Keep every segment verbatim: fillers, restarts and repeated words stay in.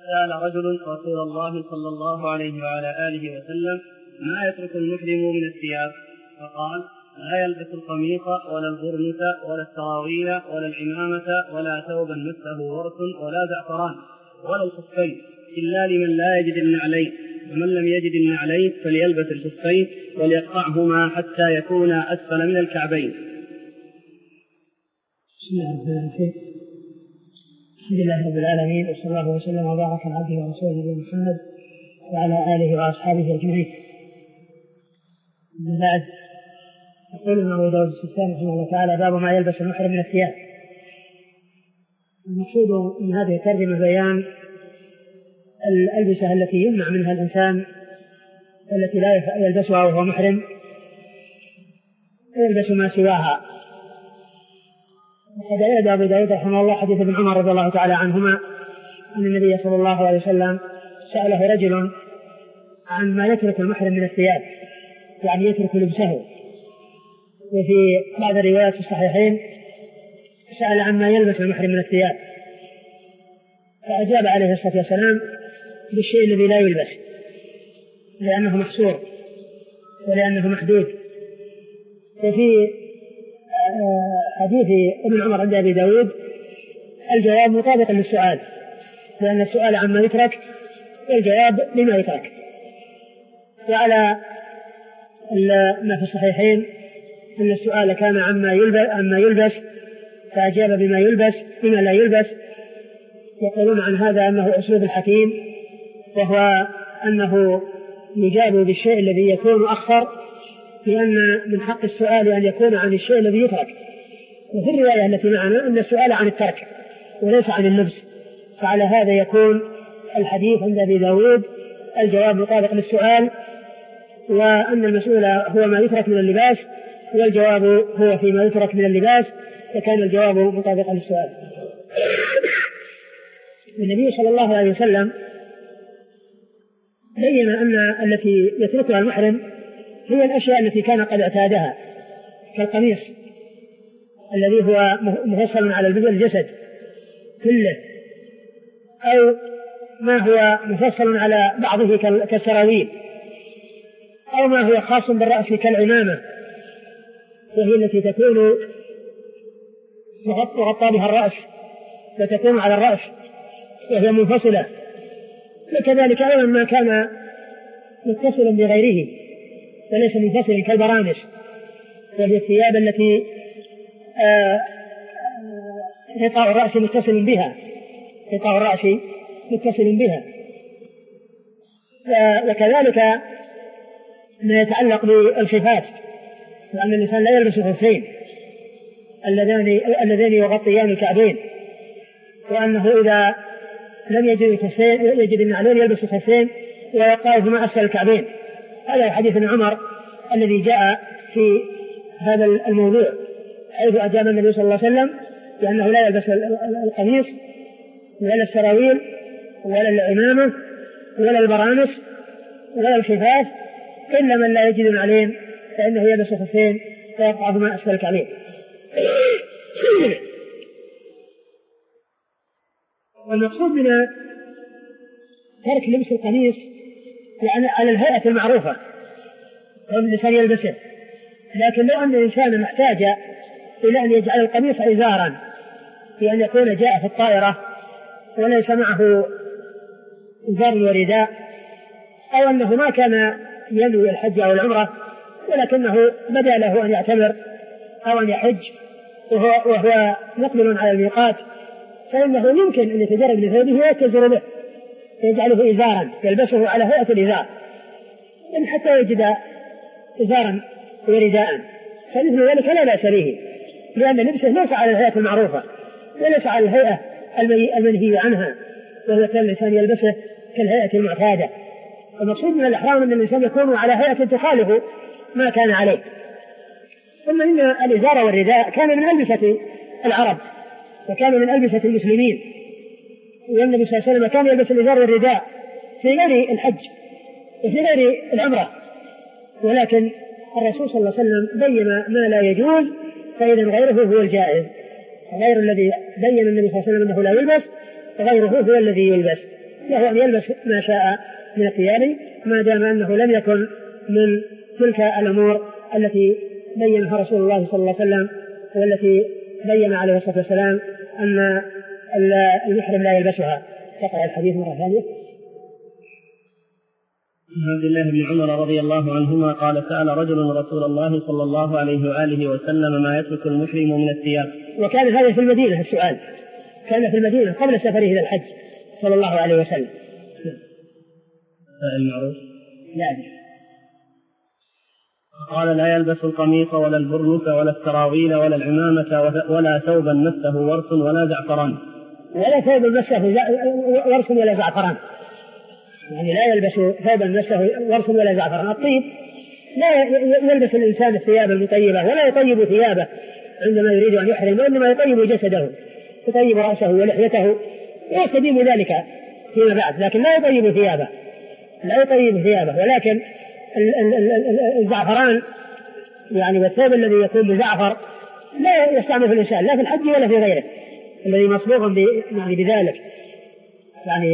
سأل رجل رسول الله صلى الله عليه وعلى آله وسلم ما يترك المحرم من الثياب؟ فقال لا يلبس القميص ولا البرنس ولا السراويل ولا العمامة ولا ثوبا مسه ورس ولا زعفران ولا الخفين إلا لمن لا يجد النعلين، ومن لم يجد النعلين فليلبس الخفين وليقطعهما حتى يكون أسفل من الكعبين. بسم الله الرحمن الرحيم. الحمد لله رب العالمين، وصلى الله وسلم وبارك على عبده ورسوله نبينا محمد وعلى آله وأصحابه أجمعين. من بعد، يقول ابن أبي داود السجستاني رحمه الله تعالى: باب ما يلبس المحرم من الثياب. المقصود من هذه الترجمة بيان الألبسة التي يمنع منها الإنسان، التي لا يلبسها وهو محرم، ويلبس ما سواها. وقد أورد أبو داود رحمه الله حديث ابن عمر رضي الله تعالى عنهما أن النبي صلى الله عليه وسلم سأله رجل عن ما يترك المحرم من الثياب، يعني يترك لبسه. وفي بعض الروايات في الصحيحين سأل عن ما يلبس المحرم من الثياب، فأجاب عليه الصلاة والسلام بالشيء الذي لا يلبس، لأنه محصور ولأنه محدود. وفي حديث ابن عمر عند أبي داود الجواب مطابق للسؤال، لأن السؤال عما يترك والجواب لما يترك. وعلى ما في الصحيحين أن السؤال كان عما يلبس, عما يلبس فأجاب بما يلبس بما لا يلبس. يقولون عن هذا أنه أسلوب الحكيم، وهو أنه يجاب بالشيء الذي يكون أخطر، لأن من حق السؤال أن يكون عن الشيء الذي يترك. وفي الرواية التي معنا أن السؤال عن الترك وليس عن اللبس، فعلى هذا يكون الحديث عند أبي داود الجواب مطابق للسؤال، وأن المسؤول هو ما يترك من اللباس والجواب هو فيما يترك من اللباس، فكان الجواب مطابقا للسؤال. النبي صلى الله عليه وسلم بين أن التي يتركها المحرم هي الأشياء التي كان قد اعتادها، كالقميص الذي هو مفصل على الجسد كله، أو ما هو مفصل على بعضه كالسراويل، أو ما هو خاص بالرأس كالعمامة، وهي التي تكون مغطى بها الرأس وتكون على الرأس وهي منفصلة. وكذلك أيضا ما كان متصلا بغيره وليس منفصلا كالبرانس، وهي الثياب التي غطاء الرأس متصل بها غطاء الرأس متصل بها. وكذلك ما يتعلق بالخفاف، وأن الإنسان لا يلبس الخفين اللذان يغطيان الكعبين، وأنه إذا لم يجد الخفين يجد النعلين يلبس الخفين ويقعهما أسفل الكعبين. هذا حديث ابن عمر الذي جاء في هذا الموضوع، حيث أجاب النبي صلى الله عليه وسلم بأنه لا يلبس القميص ولا السراويل ولا العمامة ولا البرانس ولا الخفاف إلا من لا يجد النعلين، فإنه يلبس الخفين ويقعهما أسفل الكعبين. والمقصود من ترك لبس القميص يعني على الهيئة المعروفة وأن الإنسان يلبسه، لكن لو أن الإنسان محتاج إلى أن يجعل القميص إزارا، بأن يكون جاء في الطائرة وليس معه إزار ورداء، أو أنه ما كان ينوي الحج أو العمرة ولكنه بدا له أن يعتمر أو أن يحج وهو, وهو مقبل على الميقات، فإنه يمكن أن يتجرد بثوبه ويتزر به يجعله إزارا يلبسه على هيئة الإزار إن حتى يجد إزارا ورداء، فمثل ذلك لا بأس به، لأن لبسه ليس على الهيئة المعروفة وليس على الهيئة المنهي عنها، وهو كان الإنسان يلبسه كالهيئة المعتادة. المقصود من الإحرام أن الإنسان يكون على هيئة تخالف ما كان عليه. ثم إن الإزار والرداء كان من ألبسة العرب وكان من ألبسة المسلمين، والنبي صلى الله عليه وسلم كان يلبس الإزار والرداء في غير الحج وفي غير العمرة، ولكن الرسول صلى الله عليه وسلم بين ما لا يجوز، فإذا غيره هو الجائز، غير الذي بين النبي صلى الله عليه وسلم أنه لا يلبس غيره هو الذي يلبس. له أن يلبس ما شاء من الثياب ما دام أنه لم يكن من تلك الأمور التي بينها رسول الله صلى الله عليه وسلم والتي بين عليه الصلاة والسلام أن المحرم لا يلبسها. تقرأ الحديث مرة ثانية. عبد الله بن عمر رضي الله عنهما قال سأل رجل رسول الله صلى الله عليه وآله وسلم ما يترك المحرم من الثياب. وكان هذا في المدينة السؤال، كان في المدينة قبل سفره إلى الحج صلى الله عليه وسلم. المعروف لا أدري. قال لا يلبس القميص ولا البرنس ولا السراويل ولا العمامة ولا ثوبا مسه ورس ولا زعفران. ولا ثوبا مسه ورس ولا زعفران، يعني لا يلبس ثوبا مسه ورس ولا زعفران. الطيب لا يلبس الإنسان الثياب المطيبة ولا يطيب ثيابه عندما يريد أن يحرم، وإنما يطيب جسده، يطيب رأسه ولحيته ويستديم ذلك فيما بعد، لكن لا يطيب ثيابه لا يطيب ثيابه ولكن الزعفران يعني والثوب الذي يكون بزعفر لا يستعمل الإنسان لا في الحج ولا في غيره الذي مصبوغ يعني بذلك. يعني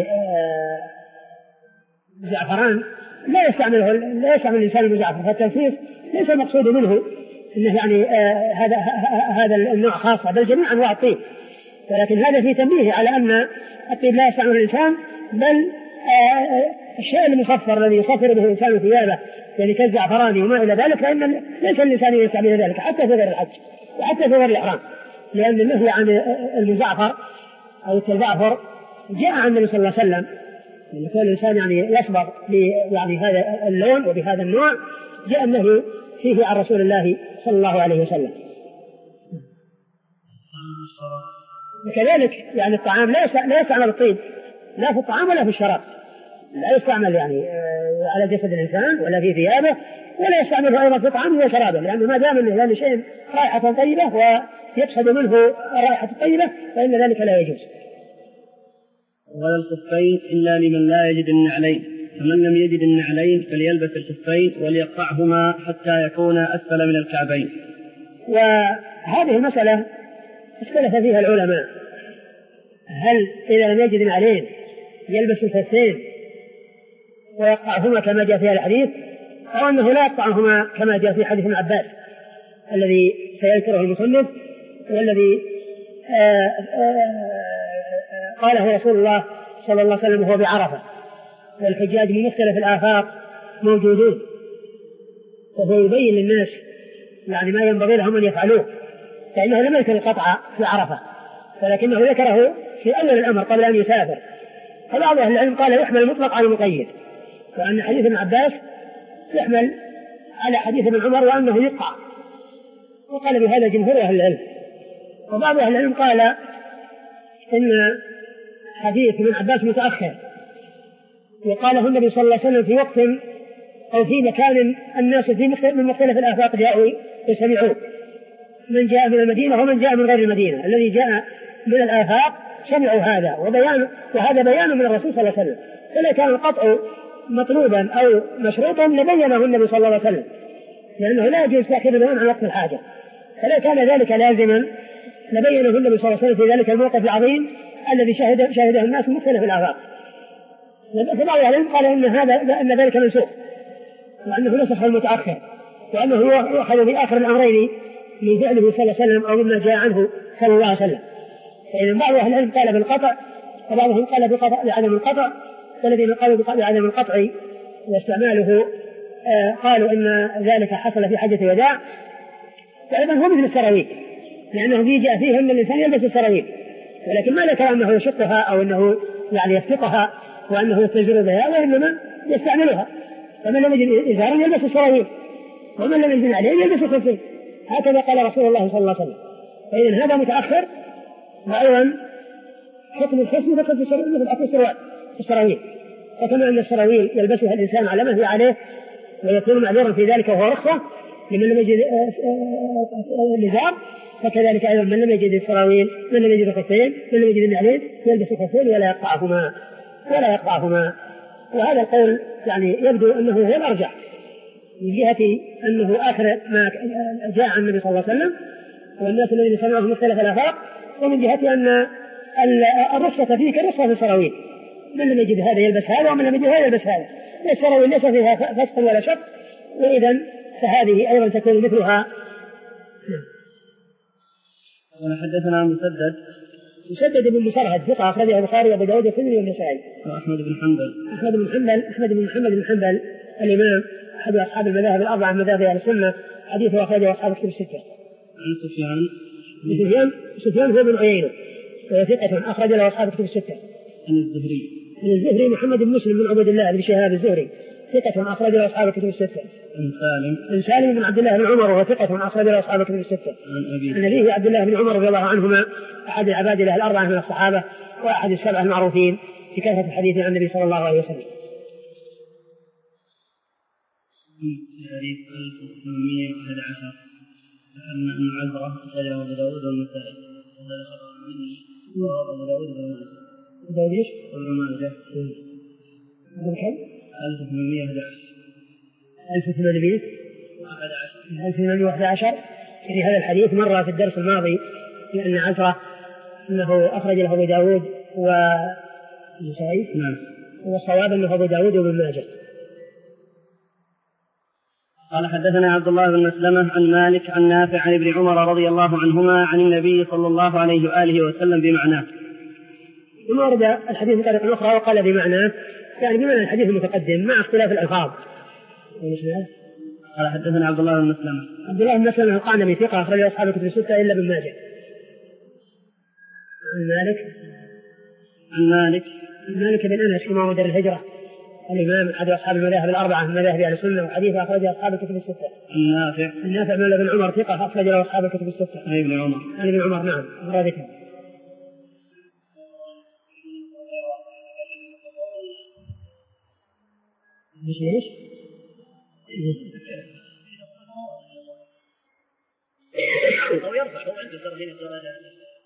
الزعفران لا يستعمله لا يستعمل الإنسان المزعفر، فالتنفيذ ليس المقصود منه إنه يعني آه هذا هذا النوع خاص، بل جميع أنواع الطيب، ولكن هذا في تنبيه على أن الطيب لا يستعمل الإنسان، بل آه الشيء المصفر الذي يصفر به الإنسان ثيابه يعني كالزعفران وما إلى ذلك، فإن ليس الإنسان يستعمل ذلك حتى في غير الحج وحتى في غير الإحرام، لأن النهي عن المزعفر أو التزعفر جاء عن النبي صلى الله عليه وسلم، يعني كل الإنسان يعني يصبغ يعني هذا اللون وبهذا النوع، جاء النهي فيه عن رسول الله صلى الله عليه وسلم. وكذلك يعني الطعام لا يستعمل الطيب لا في الطعام ولا في الشراب، لا يستعمل يعني على جسد الإنسان ولا في ثيابه، ولا يستعمله أيضا في طعامه وشرابه، لأنه ما دام أنه يعني شيء رائحة طيبة ويقصد منه رائحة طيبة فإن ذلك لا يجوز. ولا الخفين إلا لمن لا يجد النعلين، فمن لم يجد النعلين فليلبس الخفين وليقطعهما حتى يكون أسفل من الكعبين. وهذه المسألة اختلف فيها العلماء، هل إذا لم يجد النعلين يلبس الخفين ويقطعهما كما جاء في الحديث، أو أنه لا يقطعهما كما جاء في حديث ابن عباس الذي سيذكره المصنف، والذي آآ آآ قاله رسول الله صلى الله عليه وسلم وهو بعرفة والحجاج من مختلف الآفاق موجودون، وهو يبين للناس يعني ما ينبغي لهم أن يفعلوه، فإنه لم يذكر القطع في عرفة ولكنه ذكره في أول الأمر قبل أن يسافر. فبعض أهل العلم قال يحمل المطلق على المقيد، وأن حديث ابن عباس يحمل على حديث ابن عمر وأنه يقطع، وقال بهذا جمهور أهل العلم. وبعض أهل العلم قال إن حديث ابن عباس متأخر، وقاله النبي صلى الله عليه وسلم في وقت أو في مكان الناس في من مختلف الآفاق جاءوا يسمعون، من جاء من المدينة ومن جاء من غير المدينة، الذي جاء من الآفاق سمعوا هذا، وبيان وهذا بيان من الرسول صلى الله عليه وسلم، فلا كان القطع مطلوبا أو مشروطا لبينه النبي صلى الله عليه وسلم، لأنه لا يجوز تأخير البيان عن وقت الحاجة، فلا كان ذلك لازما لبينه النبي صلى الله عليه وسلم في ذلك الموقف العظيم الذي شهد شهده الناس من مختلف الآفاق. فبعض العلماء قال إن هذا أن ذلك منسوخ، وأنه نسخ المتأخر، وأنه يؤخذ في آخر الأمرين من فعله صلى الله عليه وسلم أو مما جاء عنه صلى الله عليه وسلم. فإذا بعض أهل العلم قال بالقطع وبعضهم قال بقطع بعدم القطع، والذين قالوا بعدم القطع واستعماله آه قالوا إن ذلك حصل في حجة الوداع، وأيضا هو مثل السراويل، لأنه في جاء فيه أن الإنسان يلبس السراويل، ولكن ما ذكر أنه يشقها أو أنه يعني يفتقها وأنه يتجر بها، وإنما يستعملها. فمن لم يجد إزارا يلبس السراويل، ومن لم يجد عليه يلبس الخفين، هكذا قال رسول الله صلى الله عليه وسلم. فإذا هذا متأخر، وأيضا حكم الخصم مثل مثل حكم السراويل، فكما أن السراويل يلبسها الإنسان على ما هي عليه ويكون معذورا في ذلك وهو رخصة لمن لم يجد الإزار، فكذلك أيضا من لم يجد السراويل من لم يجد الخفين من لم يجد النعلين يلبس الخفين ولا يقطعهما ولا يقطعهما. وهذا القول يعني يبدو أنه هو الأرجح من جهة أنه آخر ما جاء عن النبي صلى الله عليه وسلم والناس الذين سمعوا في مختلف الآفاق، ومن جهة أن الرخصة فيه كالرخصة في السراويل، من لم يجد هذا يلبس هذا ومن لم يجد هذا يلبس هذا، ليس ليس فيها فسق ولا شق، وإذا فهذه أيضا تكون مثلها. حدثنا مسدد مسدد بن مسرهد ثقة أخرجه البخاري وأبو داود والترمذي والنسائي. أحمد بن حنبل أحمد بن حنبل أحمد بن محمد بن حنبل الإمام أحد أصحاب المذاهب الأربعة من مذاهب أهل السنة، حديثه أخرجه أصحاب الكتب الستة. عن سفيان سفيان سفيان هو بن عيينة وهو ثقة أخرج له أصحاب الكتب الستة. عن الزهري عن الزهري محمد بن مسلم بن عبد الله بن شهاب الزهري ثقة أخرج له أصحاب الكتب الستة. عن سالم عن سالم بن عبد الله بن عمر وهو ثقة أخرج له أصحاب الكتب الستة. عن أبيه عن أبيه عبد الله بن عمر رضي الله عنهما أحد العباد له الأربعة من الصحابة وأحد السبعة المعروفين في كثرة الحديث عن النبي صلى الله عليه وسلم. حديث ألف وثمانمائة وأحد عشر أن عذرة أخرجه أبو داود والنسائي. هذا خبر مني أبو داود وابن ماجه. أبو داود إيش؟ وابن ماجه. هذا كم؟ ألف وثمانمائة وأحد عشر. ألف وثمانمائة وأحد عشر. ألف وثمانمائة وأحد عشر. في هذا الحديث مرة في الدرس الماضي لأن عذرة أنه أخرج له أبو داود والنسائي. نعم. والصواب أنه أبو داود وابن ماجه. قال حدثنا عبد الله بن مسلمة عن مالك عن نافع عن ابن عمر رضي الله عنهما عن النبي صلى الله عليه وآله وسلم بمعناه. ثم ورد الحديث من طريق أخرى وقال بمعناه، يعني بمعنى الحديث المتقدم مع اختلاف الألفاظ. قال حدثنا عبد الله بن مسلمة عبد الله بن مسلمة قال النبي ثقة أخرج أصحاب الكتب الستة إلا ابن ماجه. عن مالك عن مالك مالك بن أنس إمام دار الهجرة الإمام أحد أصحاب المذاهب الأربعة من مذاهب أهل السنة وحديث أخرج أصحاب الكتب الستة. النافع النافع مولى بن عمر ثقة أخرج له أصحاب الكتب الستة. عن ابن عمر عن ابن عمر نعم مرادك. ايش ايش؟ أو يرفع هو عنده درجين درجات.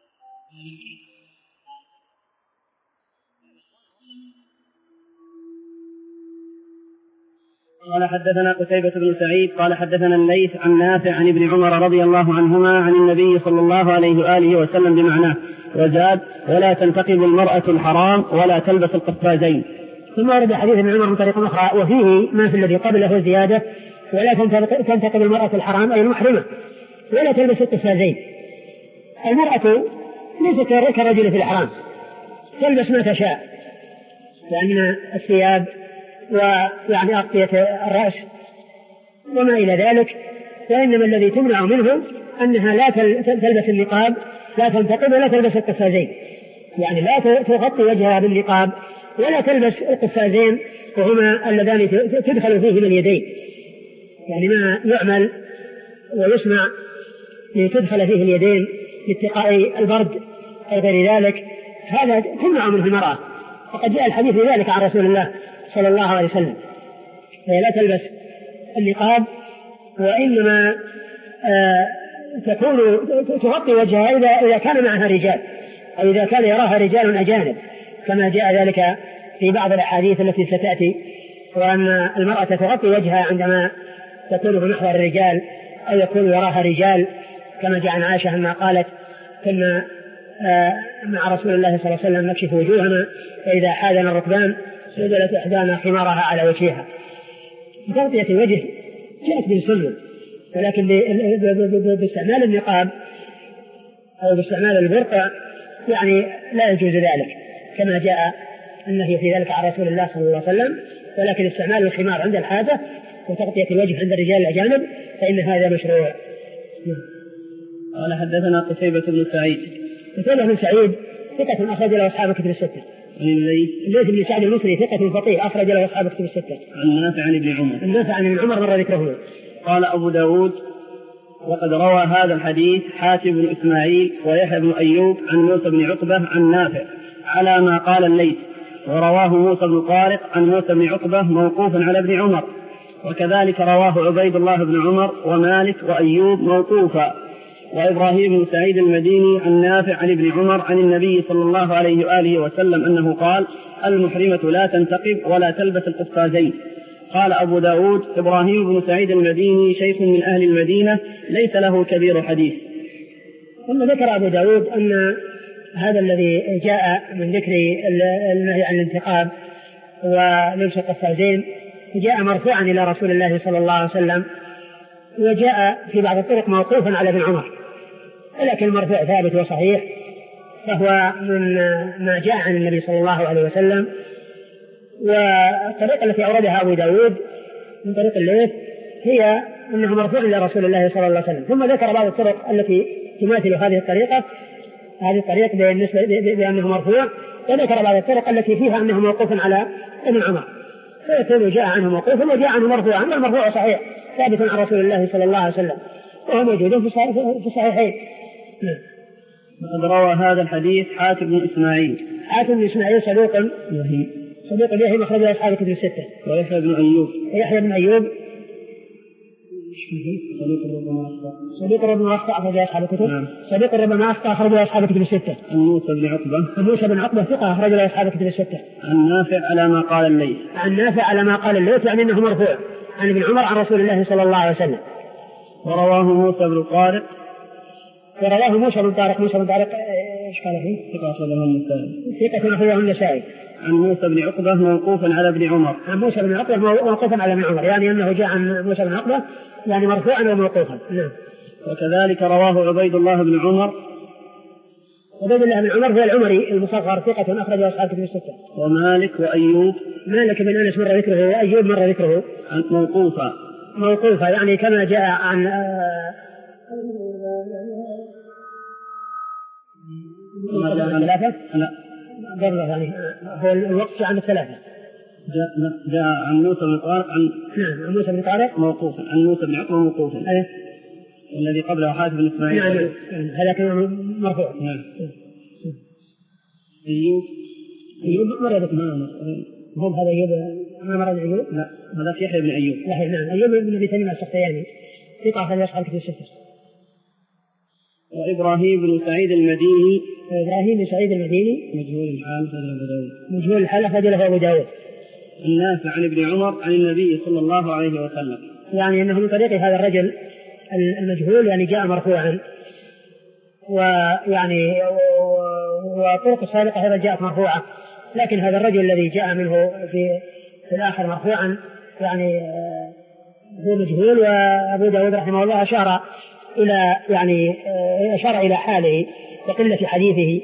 قال حدثنا قتيبة بن سعيد قال حدثنا الليث عن نافع عن ابن عمر رضي الله عنهما عن النبي صلى الله عليه وآله وسلم بمعناه، وزاد: ولا تنتقب المرأة الحرام ولا تلبس القفازين. ثم ورد حديث ابن عمر من طريق أخرى وفيه ما في الذي قبله زيادة: ولا تنتقب المرأة الحرام أي المحرمة ولا تلبس القفازين. المرأة ليست كالرجل في الحرام، تلبس ما تشاء يعني الثياب ويعني أغطية الرأس وما إلى ذلك، فإنما الذي تمنع منه أنها لا تلبس النقاب، لا تنتقب ولا تلبس القفازين، يعني لا تغطي وجهها بالنقاب ولا تلبس القفازين وهما اللذان تدخل فيهما اليدين، يعني ما يعمل ويسمع لتدخل فيه اليدين لاتقاء البرد أو غير ذلك، هذا تمنع منه المرأة، وقد جاء الحديث بذلك عن رسول الله صلى الله عليه وسلم. فهي لا تلبس النقاب وإنما آه تكون تغطي وجهها إذا, إذا كان معها رجال أو إذا كان يراها رجال أجانب، كما جاء ذلك في بعض الأحاديث التي ستأتي، وأن المرأة تغطي وجهها عندما تكون في محضر الرجال أو يكون يراها رجال، كما جاء عن عائشة أنها قالت: كنا آه مع رسول الله صلى الله عليه وسلم نكشف وجوهنا فإذا حاذنا الركبان سدلت إحدانا خمارها على وجهها. تغطية الوجه جاءت بالسنة، ولكن باستعمال النقاب أو باستعمال البرقع يعني لا يجوز ذلك، كما جاء النهي في ذلك عن رسول الله صلى الله عليه وسلم. ولكن استعمال الخمار عند الحاجة وتغطية الوجه عند الرجال الأجانب فإن هذا مشروع. قال حدثنا قتيبة بن سعيد قتيبة بن سعيد ثقة أخرج له أصحاب الكتب الستة. الليث بن سعد المصري ثقة فقيه أخرج له أصحاب الكتب الستة. عن نافع عن ابن عمر النافع عن ابن عمر مر ذكره. قال أبو داود: وقد روى هذا الحديث حاتم بن إسماعيل ويحيى بن أيوب عن موسى بن عقبة عن نافع على ما قال الليث، ورواه موسى بن طارق عن موسى بن عقبة موقوفا على ابن عمر، وكذلك رواه عبيد الله بن عمر ومالك وأيوب موقوفا، وإبراهيم بن سعيد المديني عن نافع عن ابن عمر عن النبي صلى الله عليه وآله وسلم أنه قال: المحرمة لا تنتقب ولا تلبس القفازين. قال أبو داود: إبراهيم بن سعيد المديني شيخ من أهل المدينة ليس له كبير حديث. ثم ذكر أبو داود أن هذا الذي جاء من ذكر النهي عن الانتقاب ولبس القفازين جاء مرفوعا إلى رسول الله صلى الله عليه وسلم، وجاء في بعض الطرق موقوفا على ابن عمر، ولكن المرفوع ثابت وصحيح، فهو من ما جاء عن النبي صلى الله عليه وسلم. والطريقة التي أوردها أبو داود من طريق الليث هي أنه مرفوع إلى رسول الله صلى الله عليه وسلم، ثم ذكر بعض الطرق التي تماثل هذه الطريقة هذه الطريقة بالنسبة بأنه مرفوع، وذكر بعض الطرق التي فيها أنه موقوف على ابن عمر، فيكون جاء عنه موقوفا وجاء عنه مرفوعا، والمرفوع صحيح ثابت عن رسول الله صلى الله عليه وسلم، وهو موجود في الصحيحين. وقد روى هذا الحديث حاتم بن إسماعيل. حاتم بن إسماعيل صدوق يهي صدوق يهي مخرج أصحاب الكتب الستة. ويحيى بن أيوب. يحيى بن أيوب صدوق ربما أخطأ. صدوق ربما أخطأ أخرج أصحاب الكتب. نعم. صدوق ربما أخطأ أخرج أصحاب الكتب الستة. عن موسى بن عقبة. عن موسى بن عقبة ثقة أخرج أصحاب الكتب الستة. عن نافع على ما قال الليث. عن نافع على ما قال الليث، يعني أنه مرفوع عن ابن عمر عن رسول الله صلى الله عليه وسلم. ورواه موسى بن طارق. ورواه موسى بن طارق. موسى بن طارق ايش قال فيه؟ ثقة أخرجه النسائي. ثقة أخرجه النسائي. عن موسى بن عقبة موقوفا على ابن عمر. عن موسى بن عقبة موقوفا على ابن عمر، يعني أنه جاء عن موسى بن عقبة يعني مرفوعا وموقوفا. نعم. وكذلك رواه عبيد الله بن عمر. عبيد الله بن عمر هو العمري المصغر ثقة أخرجه أصحاب الكتب الستة. ومالك وأيوب. مالك بن أنس مر ذكره وأيوب مر ذكره. موقوفا. موقوفا يعني كما جاء عن ما جاء عن ثلاثة؟ لا. قبل يعني هو الوقت عن الثلاثة. جاء جاء عن موسى بن طارق عن نعم عن موسى بن طارق موقوفا، عن موسى بن عقبة موقوفا. أيه. والذي قبله حاتم بن إسماعيل. نعم هذا كان مرفوع. نعم. أيوب. أيوب مر ذكره. نعم. هم هذا أيوب ما مر أيوب؟ لا هذا في يحيى بن أيوب. يحيى نعم أيوب بن أبي تميم السختياني ثقة أخرج أصحاب الكتب الستة. وإبراهيم بن سعيد المديني. إبراهيم بن سعيد المديني مجهول الحال أخرجه أبو داود. مجهول الحال أخرجه أبو داود. النافع عن ابن عمر عن النبي صلى الله عليه وسلم، يعني أنه من طريق هذا الرجل المجهول يعني جاء مرفوعا، ويعني وطرق السابقة هذا جاءت مرفوعة، لكن هذا الرجل الذي جاء منه في في الآخر مرفوعا يعني هو مجهول. وأبو داود رحمه الله أشار إلى يعني أشار إلى حاله وقلة حديثه.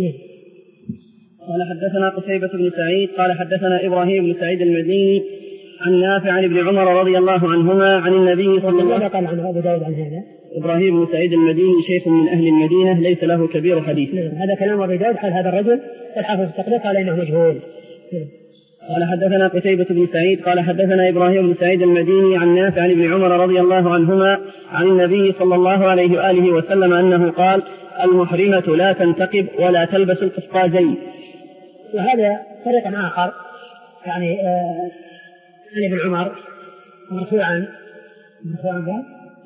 قال حدثنا قتيبة بن سعيد قال حدثنا إبراهيم بن سعيد المديني عن نافع عن ابن عمر رضي الله عنهما عن النبي صلى الله عليه وسلم. قال عنه أبو داود عن هذا إبراهيم بن سعيد المديني شيخ من أهل المدينة ليس له كبير حديث. هذا كلام أبو داود حال هذا الرجل، والحافظ التقريب قال إنه مجهول. قال حدثنا قتيبة بن سعيد قال حدثنا إبراهيم بن سعيد المديني عن نافع عن ابن عمر رضي الله عنهما عن النبي صلى الله عليه وآله وسلم أنه قال: المحرمة لا تنتقب ولا تلبس القفازين. وهذا طريق آخر يعني آه عن ابن عمر مرفوعا مرفوعا قال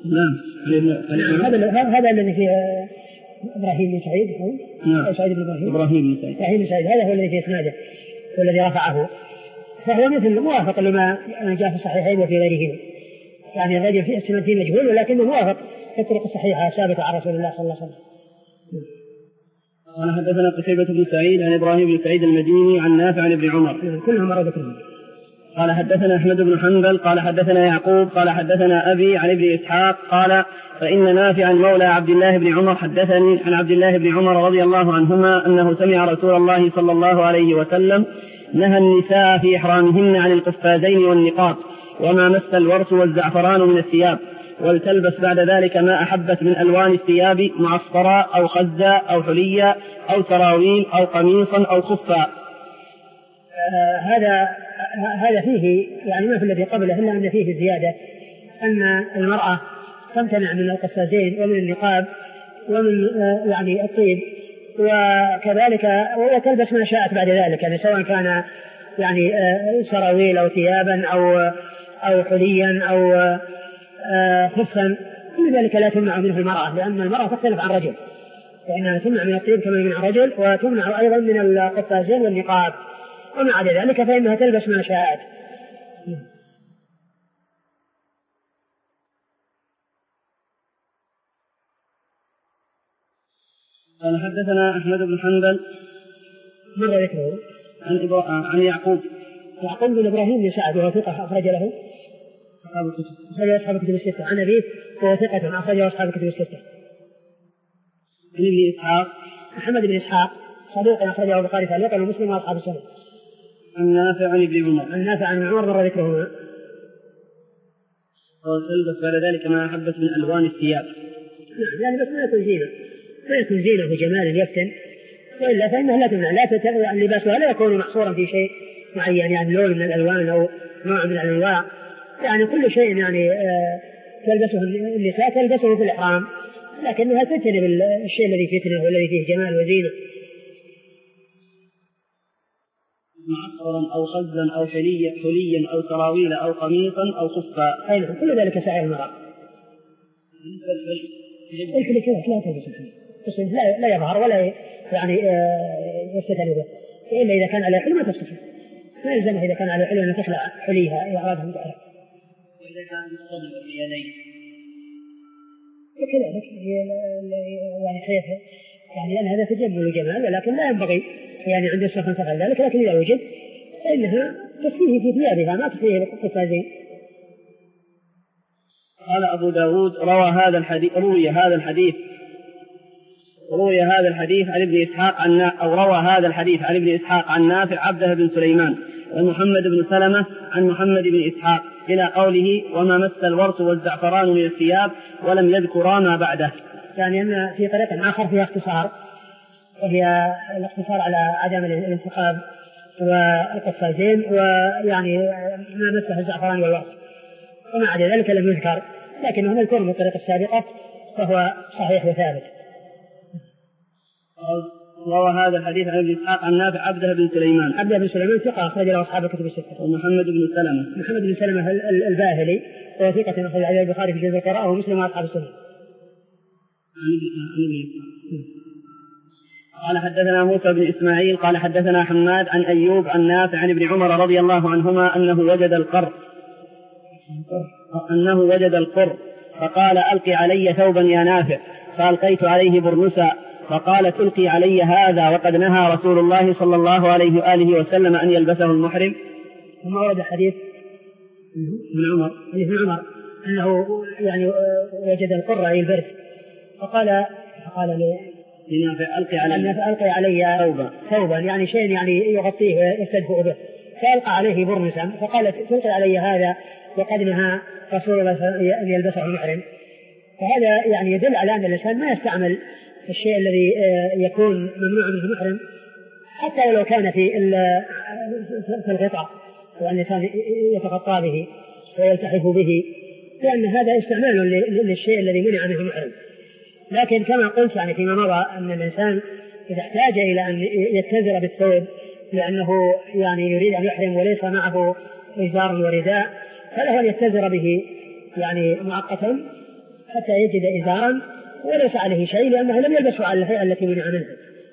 نعم هذا هذا الذي فيه إبراهيم بن سعيد. نعم سعيد بن إبراهيم إبراهيم بن سعيد إبراهيم بن سعيد هذا هو الذي فيه إسناده والذي رفعه، فهو مثل موافق لما جاء في الصحيحين وفي غيرهما، يعني الرجل في اسم فيه مجهول ولكنه موافق في الطرق الصحيحة ثابتة عن رسول الله صلى الله عليه وسلم. قال حدثنا قتيبة بن سعيد عن إبراهيم بن سعيد المديني عن نافع عن ابن عمر كلهم مروا ذكرهم. قال حدثنا أحمد بن حنبل قال حدثنا يعقوب قال حدثنا أبي عن ابن إسحاق قال: فإن نافعا مولى عبد الله بن عمر حدثني عن عبد الله بن عمر رضي الله عنهما أنه سمع رسول الله صلى الله عليه وسلم نهى النساء في إحرامهن عن القفازين والنقاب وما مس الورس والزعفران من الثياب، ولتلبس بعد ذلك ما أحبت من ألوان الثياب معصفراء أو خزاء أو حليا أو سراويل أو قميصا أو خفا. آه هذا هذا فيه يعني ما في الذي قبله إلا أن فيه زيادة أن المرأة تمتنع من القفازين ومن النقاب ومن آه يعني الطيب، وكذلك وتلبس ما شاءت بعد ذلك، يعني سواء كان يعني آه سراويل أو ثيابا أو أو حليا أو آه خفا، كل ذلك لا تمنع منه المرأة، لأن المرأة تختلف عن الرجل، فإنها تمنع من الطيب كما يمنع الرجل، وتمنع أيضا من القفازين والنقاب، ومع عدا ذلك فإنها تلبس ما شاءت. قال حدثنا أحمد بن حنبل مر ذكره عن, إبرا... عن يعقوب يعقوب بن إبراهيم بن سعد وهو ثقة أخرج له أخرج أصحاب الكتب الستة. عن أبيه وهو ثقة أخرج أصحاب الكتب الستة. عن ابن إسحاق محمد بن إسحاق صدوق أخرجه البخاري تعليقا ومسلم وأصحاب السنة. عن نافع عن ابن عمر عن نافع عن عمر مر ذكرهما. وتلبس بعد ذلك ما أحبت من ألوان الثياب. نعم يعني بس ما يكون زينة ما يكون زينة وجمال يفتن، وإلا فإنها لا تمنع لا تت... لباسها لا يكون محصورا في شيء معين يعني لون من الألوان أو نوع من الأنواع، يعني كل شيء يعني آه تلبسه النساء تلبسه في الإحرام، لكنها تجتنب الشيء الذي فيه فتنة والذي فيه جمال وزينة. معصرا أو خزا أو حليا حليا أو سراويل أو قميصا أو خفا. أي نعم كل ذلك سائر المرأة. الكل كذا لا تلبس لا لا يظهر ولا يعني يستتر به، إلا إذا كان على حلم ما تستطيع، ما يلزمه إذا كان على حلم أن تخلع حليها إعراضها متعرف. وإذا كان مصطلبا في يديه كذلك يعني خير يعني لأن هذا تجمل وجمال، ولكن لا ينبغي يعني عند السفن تفعل ذلك، لكن إذا وجد فإنها تكفيه في ثيابها ما تكفيه قفازين. قال أبو داود روى هذا الحديث روي هذا الحديث روي هذا الحديث عن ابن إسحاق عن أو روى هذا الحديث عن ابن إسحاق عن نافع عبده بن سليمان ومحمد بن سلمة عن محمد بن إسحاق إلى قوله وما مس الورس والزعفران من الثياب ولم يذكرا ما بعده. يعني أن في طريقة آخر فيها اختصار، وهي الاختصار على عدم الانتقاب والقفازين ويعني ما مسه الزعفران والورس، وما عدا ذلك لم يذكر، لكنه مذكور من الطريقة السابقة فهو صحيح وثابت. روى هذا الحديث عن ابن إسحاق عن نافع عبده بن سليمان عبده بن سليمان ثقة أخرج له أصحاب الكتب الستة. ومحمد بن سلمة محمد بن سلمة الباهلي وهو ثقة أخرج عليه البخاري في جزء القراءة ومسلم وأصحاب السنة. قال حدثنا موسى بن إسماعيل قال حدثنا حماد عن أيوب عن نافع عن ابن عمر رضي الله عنهما أنه وجد القر أنه وجد القر فقال ألقي علي ثوبا يا نافع، فألقيت عليه برنسا فقال تلقي علي هذا وقد نهى رسول الله صلى الله عليه وآله وسلم أن يلبسه المحرم. ثم ورد حديث ابن عمر ابن عمر أنه يعني وجد القر أي البرد فقال فقال لنافع ألقي علي ألقي علي ثوبا ثوبا يعني شيء يعني يغطيه ويستدفئ به، فألقى عليه برنسا فقال تلقي علي هذا وقد نهى رسول الله أن يلبسه المحرم. فهذا يعني يدل على أن الإنسان ما يستعمل الشيء الذي يكون ممنوع منه المحرم حتى ولو كان في في الغطاء، وأن الإنسان يتغطى به ويلتحف به، لأن هذا استعمال للشيء الذي منع منه المحرم. لكن كما قلت يعني فيما مضى أن الإنسان إذا احتاج إلى أن يتزر بالثوب لأنه يعني يريد أن يحرم وليس معه إزار ورداء فله أن يتزر به يعني مؤقتا حتى يجد إزارا وليس عليه شيء لأنه لم يلبسه على الهيئة التي منع منها.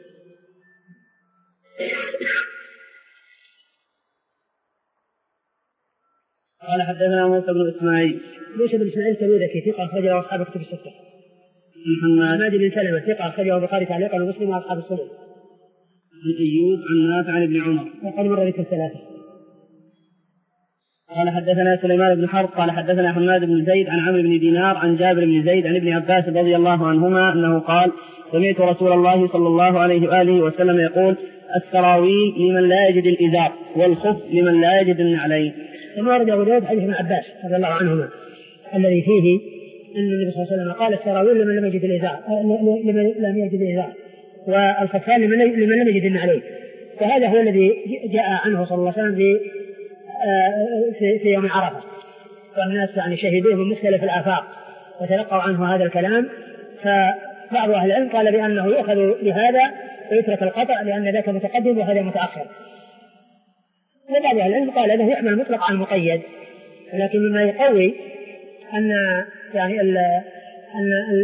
قال حدثنا موسى بن إسماعيل موسى بن إسماعيل التبوذكي ثقة أخرجه أصحاب الكتب الستة. محمد بن سلمة ثقة أخرجه البخاري تعليقا ومسلم وأصحاب السنن. عن أيوب عن نافع عن ابن عمر وقد مر ذكر الثلاثة. قال حدثنا سليمان بن حرب قال حدثنا حماد بن زيد عن عمرو بن دينار عن جابر بن زيد عن ابن عباس رضي الله عنهما أنه قال سمعت رسول الله صلى الله عليه وآله وسلم يقول السراويل لمن لا يجد الإزار والخف لمن لا يجد النعلين. ثم ورد أبو داود حديث ابن عباس رضي الله عنهما الذي فيه أن النبي صلى الله عليه وسلم قال السراويل لمن لم يجد الإزار لمن لم يجد الإزار والخفان لمن لم يجد النعلين. وهذا هو الذي جاء عنه صلى الله عليه وسلم في في, في يوم عرفة، والناس يعني شهدوه من مختلف الآفاق وتلقوا عنه هذا الكلام، فبعض أهل العلم قال بأنه يؤخذ لهذا ويترك القطع لأن ذاك متقدم وهذا متأخر، وبعض أهل العلم قال أنه يحمل مطلق عن المقيد، لكن مما يقوي أن يعني ال أن ال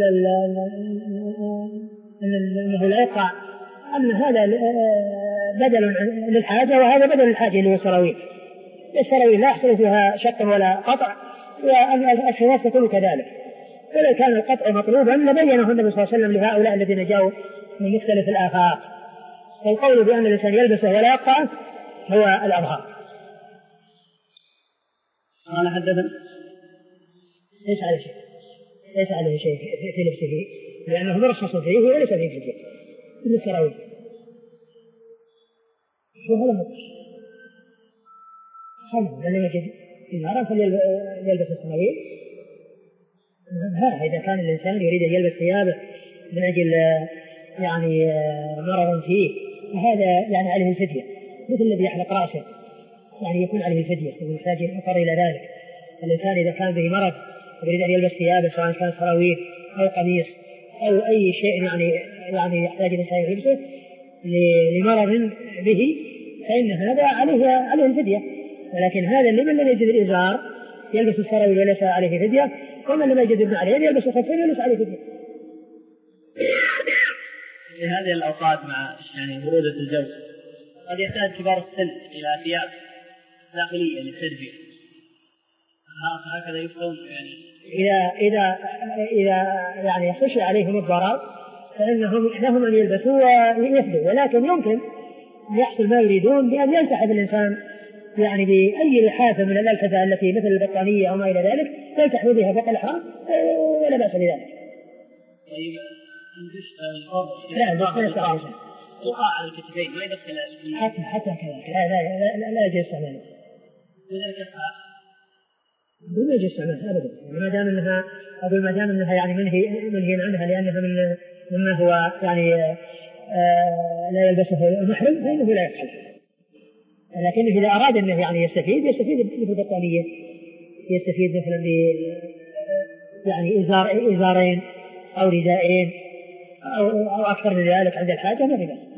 أنه لا يقع أن هذا بدل للحاجة وهذا بدل للحاجة اللي هو السراويل. السراويل لا يحصل فيها شق ولا قطع، والخلاف تكون كذلك. ولو كان القطع مطلوبا لبينه النبي صلى الله عليه وسلم لهؤلاء الذين جاءوا من مختلف الآفاق. فالقول بأن الإنسان يلبسه ولا يقطعه هو الأظهر. قال حدثنا ليس عليه شيء ليس عليه شيء في لبسه لأنه مرخص فيه وليس فيه فدية مثل السراويل. شو هذا مطلق خمر لأنه يجد إذا أراد يلبس السراويل. ها إذا كان الإنسان يريد أن يلبس ثيابه من أجل يعني مرض فيه فهذا يعني عليه الفدية مثل الذي يحلق رأسه يعني يكون عليه الفدية ويحتاج أثر إلى ذلك. الإنسان إذا كان به مرض يريد أن يلبس ثيابه سواء كان سراويل أو قميص أو أي شيء يعني يعني يحتاج الإنسان يلبسه لمرض به فإن هذا عليه عليه الفدية. ولكن هذا اللي من لم يجد الإزار يلبس السراويل وليس عليه فدية ومن لم يجد ابن عليه يلبس الخفين وليس عليه فدية. في هذه الأوقات مع يعني برودة الجو قد يحتاج كبار السن إلى ثياب داخلية للتدفئة هكذا يفتون يعني إذا إذا إذا يعني خشي عليهم الضرر فإنهم لهم أن يلبسوا ويفدوا. ولكن يمكن أن يحصل ما يريدون بأن يلتحف الإنسان يعني بأي لحافة من الألحفة التي مثل البطانية أو ما إلى ذلك يلتحف بها فوق الإحرام ولا بأس بذلك. لا لا وقع على الكتفين ما يدخل حتى حتى كذا لا لا لا لا يجوز استعماله وذلك لا يجوز استعماله أبدا ما دام أنها أقول ما دام أنها يعني منهي منهي عنها لأنها من مما هو يعني آه لا يلبسه المحرم فإنه لا يفعل. لكن إذا أراد أنه يعني يستفيد يستفيد مثل البطانية يستفيد مثلا ب يعني إزار إزارين أو ردائين أو, أو أكثر من ذلك عند الحاجة ما في بأس.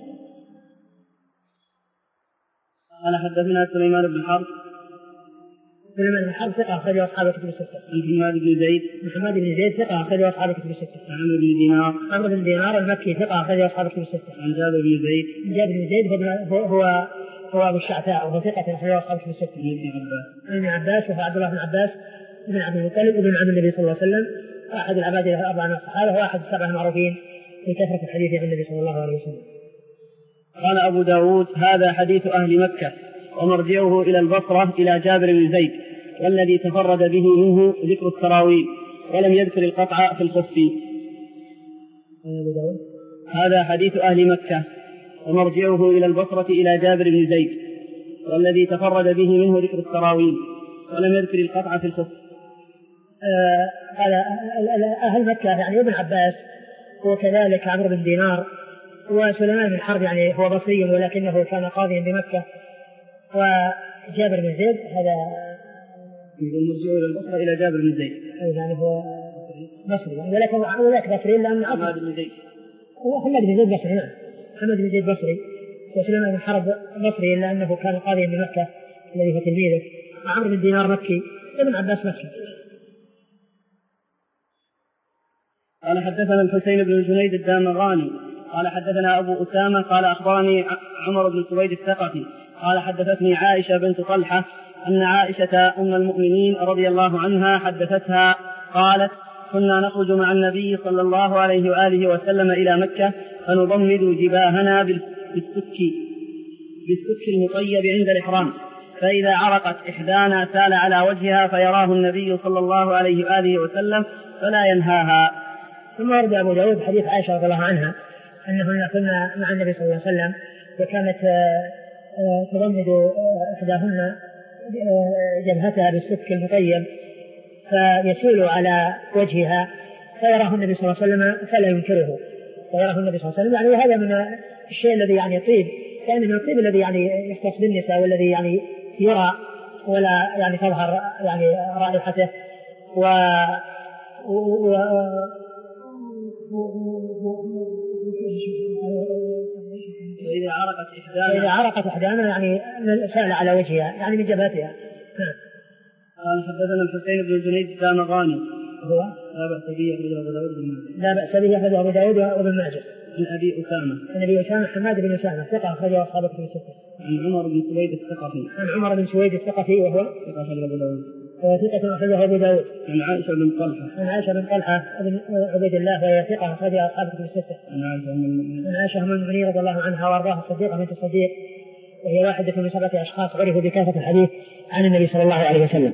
قال حدثنا سليمان بن حرب سليمان بن حرب ثقة أخرجه أصحاب كتب الستة. عن محمد بن زيد محمد بن زيد ثقة أخرجه أصحاب كتب الستة. عن عمرو بن دينار عمرو بن دينار المكي ثقة أخرجه أصحاب كتب الستة. عن جابر بن زيد جابر بن زيد هو هو هو أبو الشعثاء وهو ثقة أخرجه أصحاب كتب الستة. ابن عباس وهو عبد الله بن عباس ابن عبد المطلب ابن عم النبي صلى الله عليه وسلم أحد العباد الأربعة من الصحابة وأحد السبعة المعروفين في كثرة الحديث عن النبي صلى الله عليه وسلم. قال أبو داود هذا حديث أهل مكة ومرجعه إلى البصرة إلى جابر بن زيد والذي تفرد به منه ذكر السراويل ولم يذكر القطع في الخف. هذا حديث أهل مكة ومرجعه إلى البصرة إلى جابر بن زيد والذي تفرد به منه ذكر السراويل ولم يذكر القطع في الخف. قال أهل مكة يعني ابن عباس وكذلك عمرو بن دينار وسليمان بن حرب يعني هو بصري ولكنه كان قاضيا بمكة وجابر بن زيد هذا المرجع إلى البصرة إلى جابر بن زيد يعني هو بصري ولكن وذاك بصري لأن حماد بن زيد هو حماد بن زيد بصري نعم حماد بن زيد بصري وسليمان بن حرب بصري إلا أنه كان قاضيا بمكة الذي هو تلميذه وعمرو بن دينار مكي ابن عباس مكي. قال حدثنا الحسين بن جنيد الدامغاني قال حدثنا أبو أسامة قال أخبرني عمر بن سويد الثقفي قال حدثتني عائشة بنت طلحة أن عائشة أم المؤمنين رضي الله عنها حدثتها قالت كنا نخرج مع النبي صلى الله عليه وآله وسلم إلى مكة فنضمد جباهنا بالسك بالسك المطيب عند الإحرام فإذا عرقت إحدانا سال على وجهها فيراه النبي صلى الله عليه وآله وسلم فلا ينهاها. ثم ورد أبو داود حديث عائشة رضي الله عنها أنهن كنا مع النبي صلى الله عليه وسلم وكانت تضمد إحداهن جبهتها بالسك المطيب فيسيل على وجهها فيراه النبي صلى الله عليه وسلم فلا ينكره فيراه النبي صلى الله عليه وسلم يعني هذا من الشيء الذي يعني يطيب يعني من الطيب الذي يعني يختص بالنساء والذي يعني يرى ولا يعني تظهر يعني رائحته و, و... وإذا عرقت إحدانا إذا عرقت إحدانا يعني سال على وجهها يعني من جبهتها. قال حدثنا الحسين بن جنيد الدامغاني هو لا بأس به أخرجه أبو داود بن ماجه لا بأس به أخرجه أبو داود وابن ماجه. عن أبي أسامة عن أبي أسامة حماد بن أسامة ثقة أخرجه أصحاب الكتب الستة. عن عمر بن سويد الثقفي عن عمر بن سويد الثقفي وهو ثقة أخرجه أبو داود وثقة أخرجه أبو داود. عن عائشة بن طلحة. عن عائشة بن طلحة بن عبيد الله وهي ثقة أخرجها أصحاب الكتب الستة. عن عائشة أم المؤمنين. عن عائشة أم المؤمنين رضي الله عنها وأرضاها الصديقة بنت الصديق، وهي واحدة من سبعة أشخاص عرفوا بكافة الحديث عن النبي صلى الله عليه وسلم.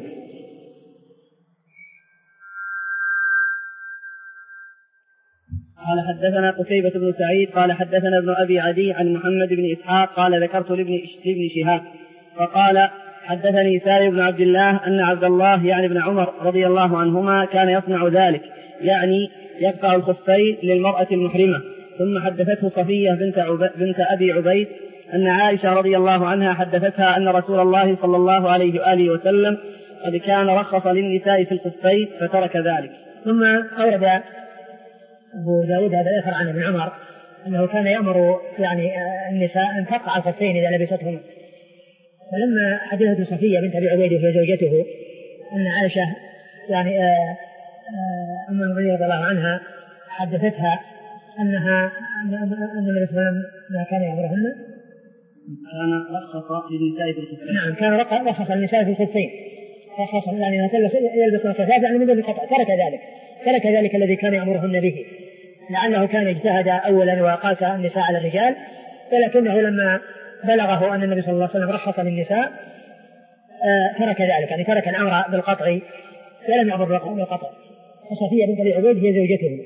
قال حدثنا قتيبة بن سعيد قال حدثنا ابن أبي عدي عن محمد بن إسحاق قال ذكرت لابن شهاب فقال حدثني سالم بن عبد الله أن عبد الله يعني ابن عمر رضي الله عنهما كان يصنع ذلك، يعني يقطع الخفين للمرأة المحرمة. ثم حدثته صفية بنت, عب... بنت أبي عبيد أن عائشة رضي الله عنها حدثتها أن رسول الله صلى الله عليه وآله وسلم قد كان رخص للنساء في الخفين فترك ذلك. ثم أورد أبو داود هذا الأثر عن ابن عمر أنه كان يأمر يعني النساء أن تقطع الخفين إذا لبستهما. فلما حدثته صفية بنت أبي عبيد وهي زوجته أن عائشة يعني أم المؤمنين رضي الله عنها حدثتها أنها أن النبي صلى الله عليه وسلم ما كان يأمرهن كان رخص للنساء في الخفين. نعم كان رخص للنساء في الخفين، رخص يعني يلبسن الخفاف يعني من ذلك ترك ذلك ترك ذلك الذي كان يأمرهن به، لعله كان اجتهد أولا وقاس النساء على الرجال، ولكنه لما بلغه أن النبي صلى الله عليه وسلم رخص للنساء آه ترك ذلك، يعني ترك الأمر بالقطع ولم يأمر بالقطع. فصفية بنت أبي عبيد هي زوجته.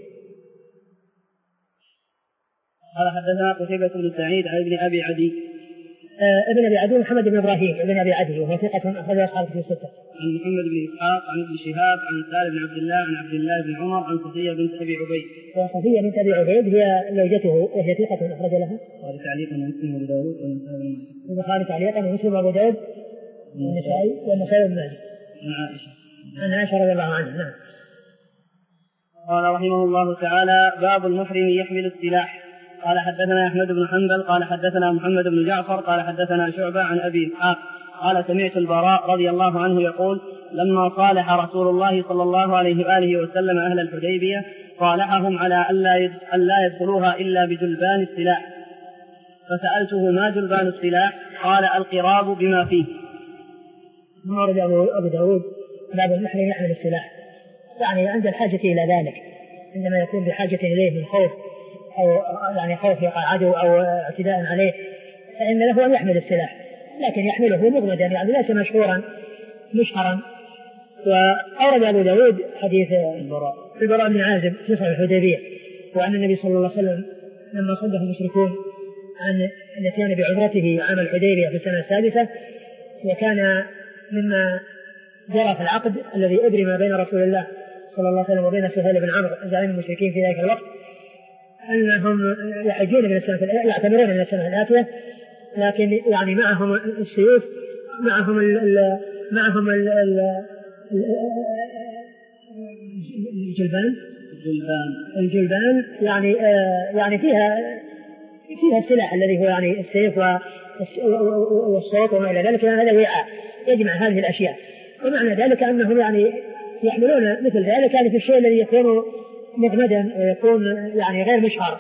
قال حدثنا قتيبة بن سعيد عن ابن أبي عدي. آه ابن أبي عدي محمد بن إبراهيم ابن أبي عدي وهو ثقة أخرجه أصحاب الكتب الستة. عن محمد بن إسحاق عن ابن شهاب عن سالم بن عبد الله عن عبد الله بن عمر عن صفية بنت أبي عبيد. وصفية بنت أبي عبيد هي زوجته وهي ثقة أخرج لها. قال تعليقا ومسلم وأبو داود والنسائي. البخاري تعليقا ومسلم وأبو داود والنسائي والنسائي بن ماجه. عن عائشة. عن عائشة رضي الله عنها. نعم. قال رحمه الله تعالى باب المحرم يحمل السلاح. قال حدثنا أحمد بن حنبل قال حدثنا محمد بن جعفر قال حدثنا شعبة عن أبي إسحاق قال سمعت البراء رضي الله عنه يقول لما صالح رسول الله صلى الله عليه وآله وسلم أهل الحديبية صالحهم على ألا يدخلوها إلا بجلبان السلاح، فسألته ما جلبان السلاح؟ قال القراب بما فيه. ثم ورد أبو داود باب المحرم يحمل السلاح، يعني عند الحاجة إلى ذلك، عندما يكون بحاجة إليه من خوف أو يعني خوف يقع عدو أو اعتداء عليه فإن له أن يحمل السلاح، لكن يحمله مغمدا يعني ليس مشهورا مشهرا. وأورد أبو داود حديث البراء البراء بن عازب في صلح الحديبية وأن النبي صلى الله عليه وسلم لما صده المشركون عن الاتيان بعمرته عام الحديبية في السنة السادسة، وكان مما جرى في العقد الذي أبرم بين رسول الله صلى الله عليه وسلم وبين سهيل بن عمرو زعيم المشركين في ذلك الوقت أنهم يحجون من السنة يعتمرون من السنة الآتية، لكن يعني معهم السيوف معهم ال معهم ال الجلبان الجلبان الجلبان يعني آه يعني فيها فيها السلاح الذي هو يعني السيف والصوت وما إلى ذلك، هذا وعاء يجمع هذه الأشياء. ومعنى ذلك أنهم يعني يحملون مثل ذلك يعني في الشيء الذي يكون مغمدا ويكون يعني غير مشهر.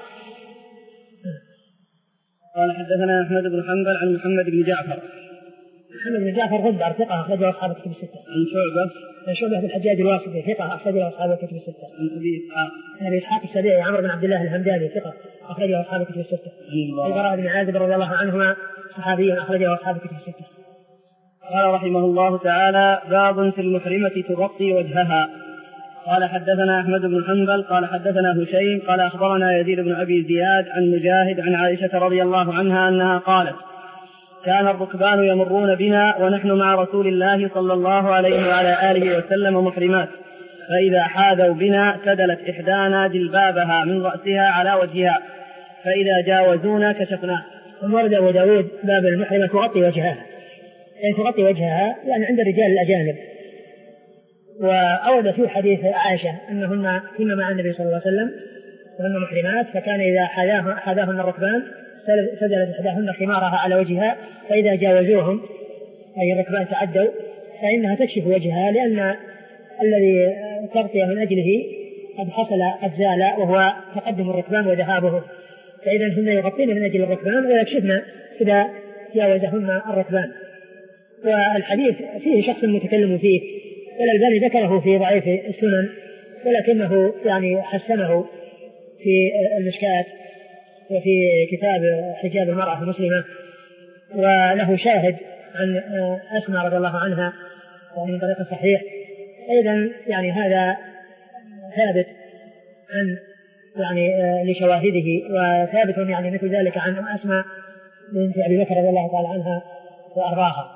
قال حدثنا أحمد بن حنبل عن محمد بن جعفر. محمد بن جعفر غندر ثقة أخرجه أصحاب الكتب الستة. عن شعبة عن شعبة بن الحجاج الواسطي ثقة أخرجه أصحاب الكتب الستة. عن أبي إسحاق عن أبي إسحاق السبيعي عمرو بن عبد الله الهمداني ثقة أخرجه أصحاب الكتب الستة. عن البراء بن عازب رضي الله عنهما صحابي أخرجه أصحاب الكتب الستة. قال رحمه الله تعالى باب في المحرمة تغطي وجهها. قال حدثنا أحمد بن حنبل قال حدثنا هشيم قال أخبرنا يزيد بن أبي زياد عن مجاهد عن عائشة رضي الله عنها أنها قالت كان الركبان يمرون بنا ونحن مع رسول الله صلى الله عليه وعلى آله وسلم محرمات، فإذا حاذوا بنا سدلت إحدانا جلبابها من رأسها على وجهها، فإذا جاوزونا كشفناه. ورد أبو داود باب المحرمة تغطي وجهها، يعني تغطي وجهها يعني عند الرجال الأجانب. وأورد في حديث عائشة أنهن كن مع النبي صلى الله عليه وسلم وهن محرمات، فكان إذا حذاهن الركبان سدلت إحداهن خمارها على وجهها، فإذا جاوزوهم أي الركبان تعدوا فإنها تكشف وجهها، لأن الذي تغطي من أجله قد حصل قد زال وهو تقدم الركبان وذهابهم، فإذا هن يغطين من أجل الركبان ويكشفن إذا جاوزهن الركبان. والحديث فيه شخص متكلم فيه، والألباني ذكره في ضعيف السنن، ولكنه يعني حسنه في المشكات وفي كتاب حجاب المرأة المسلمة، وله شاهد عن أسماء رضي الله عنها من طريق صحيح. أيضا يعني هذا ثابت عن يعني لشواهده، وثابت يعني مثل ذلك عن أسماء بنت أبي بكر رضي الله تعالى عنها وأرضاها.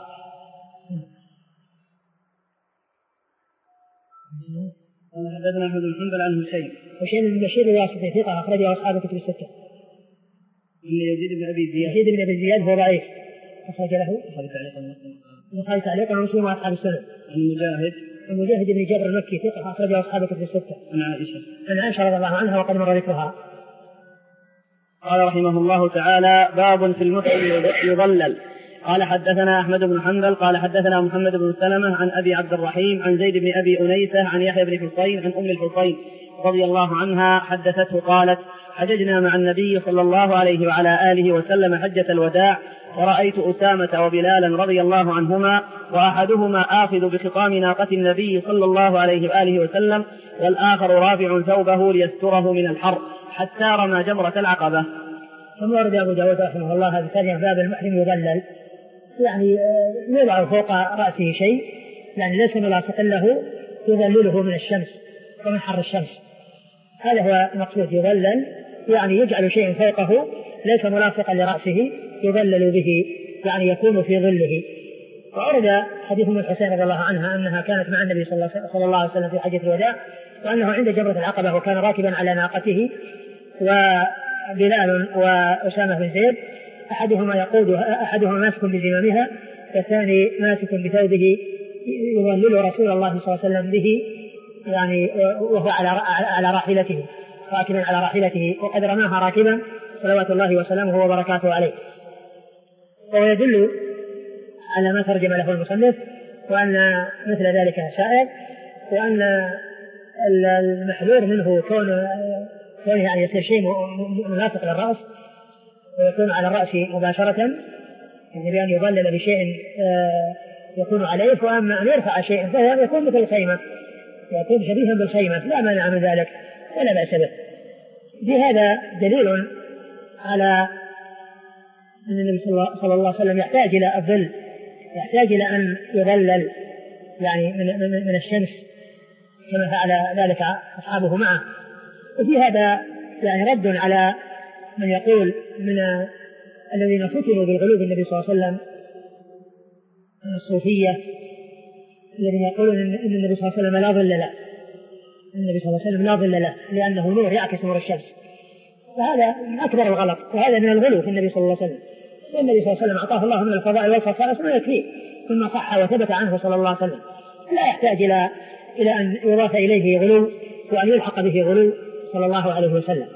حدثنا أحمد بن حنبل عن هشيم هشيم بن بشير الواسطي ثقة أخرجه أصحاب الكتب الستة. إن يزيد بن أبي زياد يزيد بن أبي زياد هو ضعيف أخرج له البخاري تعليقا ومسلم وأصحاب السنن. عن مجاهد المجاهد بن جابر المكي ثقة أخرجه أصحاب الكتب الستة. عن عائشة عن عائشة رضي الله عنها وقد مر ذكرها. قال رحمه الله تعالى: باب في المحرم يضلل. قال حدثنا أحمد بن حنبل قال حدثنا محمد بن سلمة عن أبي عبد الرحيم عن زيد بن أبي أنيسة عن يحيى بن حصين عن أم الحصين رضي الله عنها حدثته قالت: حججنا مع النبي صلى الله عليه وعلى آله وسلم حجة الوداع، ورأيت أسامة وبلالا رضي الله عنهما، وأحدهما آخذ بخطام ناقة النبي صلى الله عليه وآله وسلم، والآخر رافع ثوبه ليستره من الحر حتى رمى جمرة العقبة. ثم ورد أبو داود رحمه الله هذا الثاني: باب المحرم يضلل، يعني يضع فوق رأسه شيء يعني ليس ملاصقا له يظلله من الشمس ومن حر الشمس. هذا هو المقصود، يضلل يعني يجعل شيء فوقه ليس ملاصقا لرأسه يضلل به، يعني يكون في ظله. وعرض حديث ام الحسين رضي الله عنها أنها كانت مع النبي صلى الله عليه وسلم في حجة الوداع، وأنه عند جمرة العقبة وكان راكبا على ناقته، وبلال وأسامة بن زيد أحدهما يقود أحدهما ماسك بزمامها والثاني ماسك بثوبه يظلل رسول الله صلى الله عليه وسلم به، يعني وهو على على راحلته راكبا على راحلته، وقد رماها راكبا صلوات الله وسلامه وبركاته عليه. وهو يدل على ما ترجم له المصنف، وأن مثل ذلك سائر، وأن المحذور منه كون كون يعني يصير شيء منافق للرأس ويكون على الرأس مباشرة، يعني بأن يظلل بشيء يكون عليه. وأما أن يرفع شيء فهو يكون مثل الخيمة، يكون شبيها بالخيمة، لا مانع من ذلك ولا بأس به. بهذا دليل على أن النبي صلى الله عليه وسلم يحتاج إلى الظل، يحتاج إلى أن يظلل يعني من, من الشمس كما فعل ذلك أصحابه معه. وفي هذا يعني رد على من يقول من الذين فتنوا بالغلو بالنبي صلى الله عليه وسلم من الصوفية، الذين يقولون أن النبي صلى الله عليه وسلم لا ظل له، النبي صلى الله عليه وسلم لا ظل له لأنه نور يعكس نور الشمس. فهذا من أكبر الغلط، وهذا من الغلو في النبي صلى الله عليه وسلم. والنبي صلى الله عليه وسلم أعطاه الله من الفضائل والخصائص ما يكفيه، ثم صح وثبت عنه صلى الله عليه وسلم، لا يحتاج إلى إلى أن يضاف إليه غلو وأن يلحق به غلو صلى الله عليه وسلم.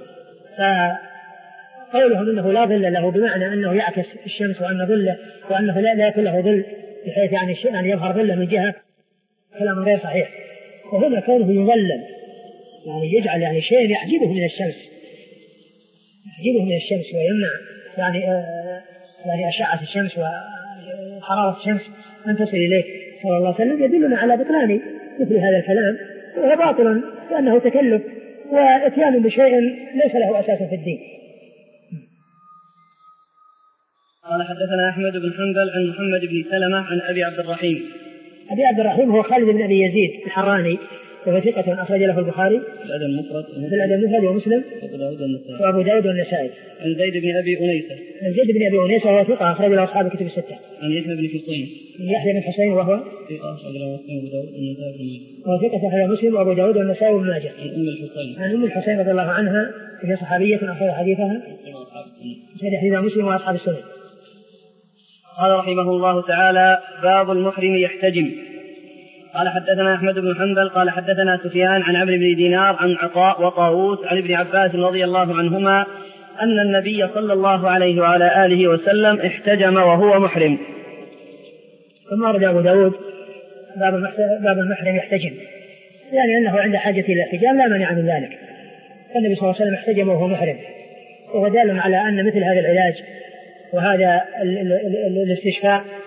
فقولهم إنه لا ظل له بمعنى أنه يعكس الشمس وأن ظله وأنه لا, لا يكون له ظل بحيث يعني يعني يظهر ظله من جهة، كلام غير صحيح. وهنا كونه يظلل يعني يجعل يعني شيء يحجبه من الشمس، يحجبه من الشمس ويمنع يعني آه يعني أشعة الشمس وحرارة الشمس أن تصل إليه صلى الله عليه وسلم، يدلنا على بطلان مثل هذا الكلام، وهو باطل لأنه تكلف وإتيان بشيء ليس له أساس في الدين. قال حدثنا أحمد بن حنبل عن محمد بن سلمة عن أبي عبد الرحيم. أبي عبد الرحيم هو خالد بن أبي يزيد الحراني، وهو ثقة أخرج له البخاري الأدب المفرد الأدب المفرد ومسلم وأبو داود والنسائي. عن زيد بن أبي أنيسة عن زيد بن أبي أنيسة وهو ثقة أخرج له أصحاب الكتب الستة. عن يحيى بن حصين يحيى بن حصين وهو ثقة أخرج له مسلم وأبو داود والنسائي بن ماجه. وهو ثقة أخرج له مسلم وأبو داود والنسائي بن ماجه. عن أم الحصين عن أم الحصين رضي الله عنها وهي صحابية أخرج حديثها حديث مسلم وأصحاب السنة. قال رحمه الله تعالى: باب المحرم يحتجم. قال حدثنا أحمد بن حنبل قال حدثنا سفيان عن عمرو بن دينار عن عطاء وطاووس عن ابن عباس رضي الله عنهما أن النبي صلى الله عليه وعلى آله وسلم احتجم وهو محرم. ثم ورد أبو داود باب المحرم يحتجم، يعني أنه عند حاجة إلى الاحتجام لا مانع من ذلك. النبي صلى الله عليه وسلم احتجم وهو محرم، وهو دال على أن مثل هذا العلاج وهذا الاستشفاء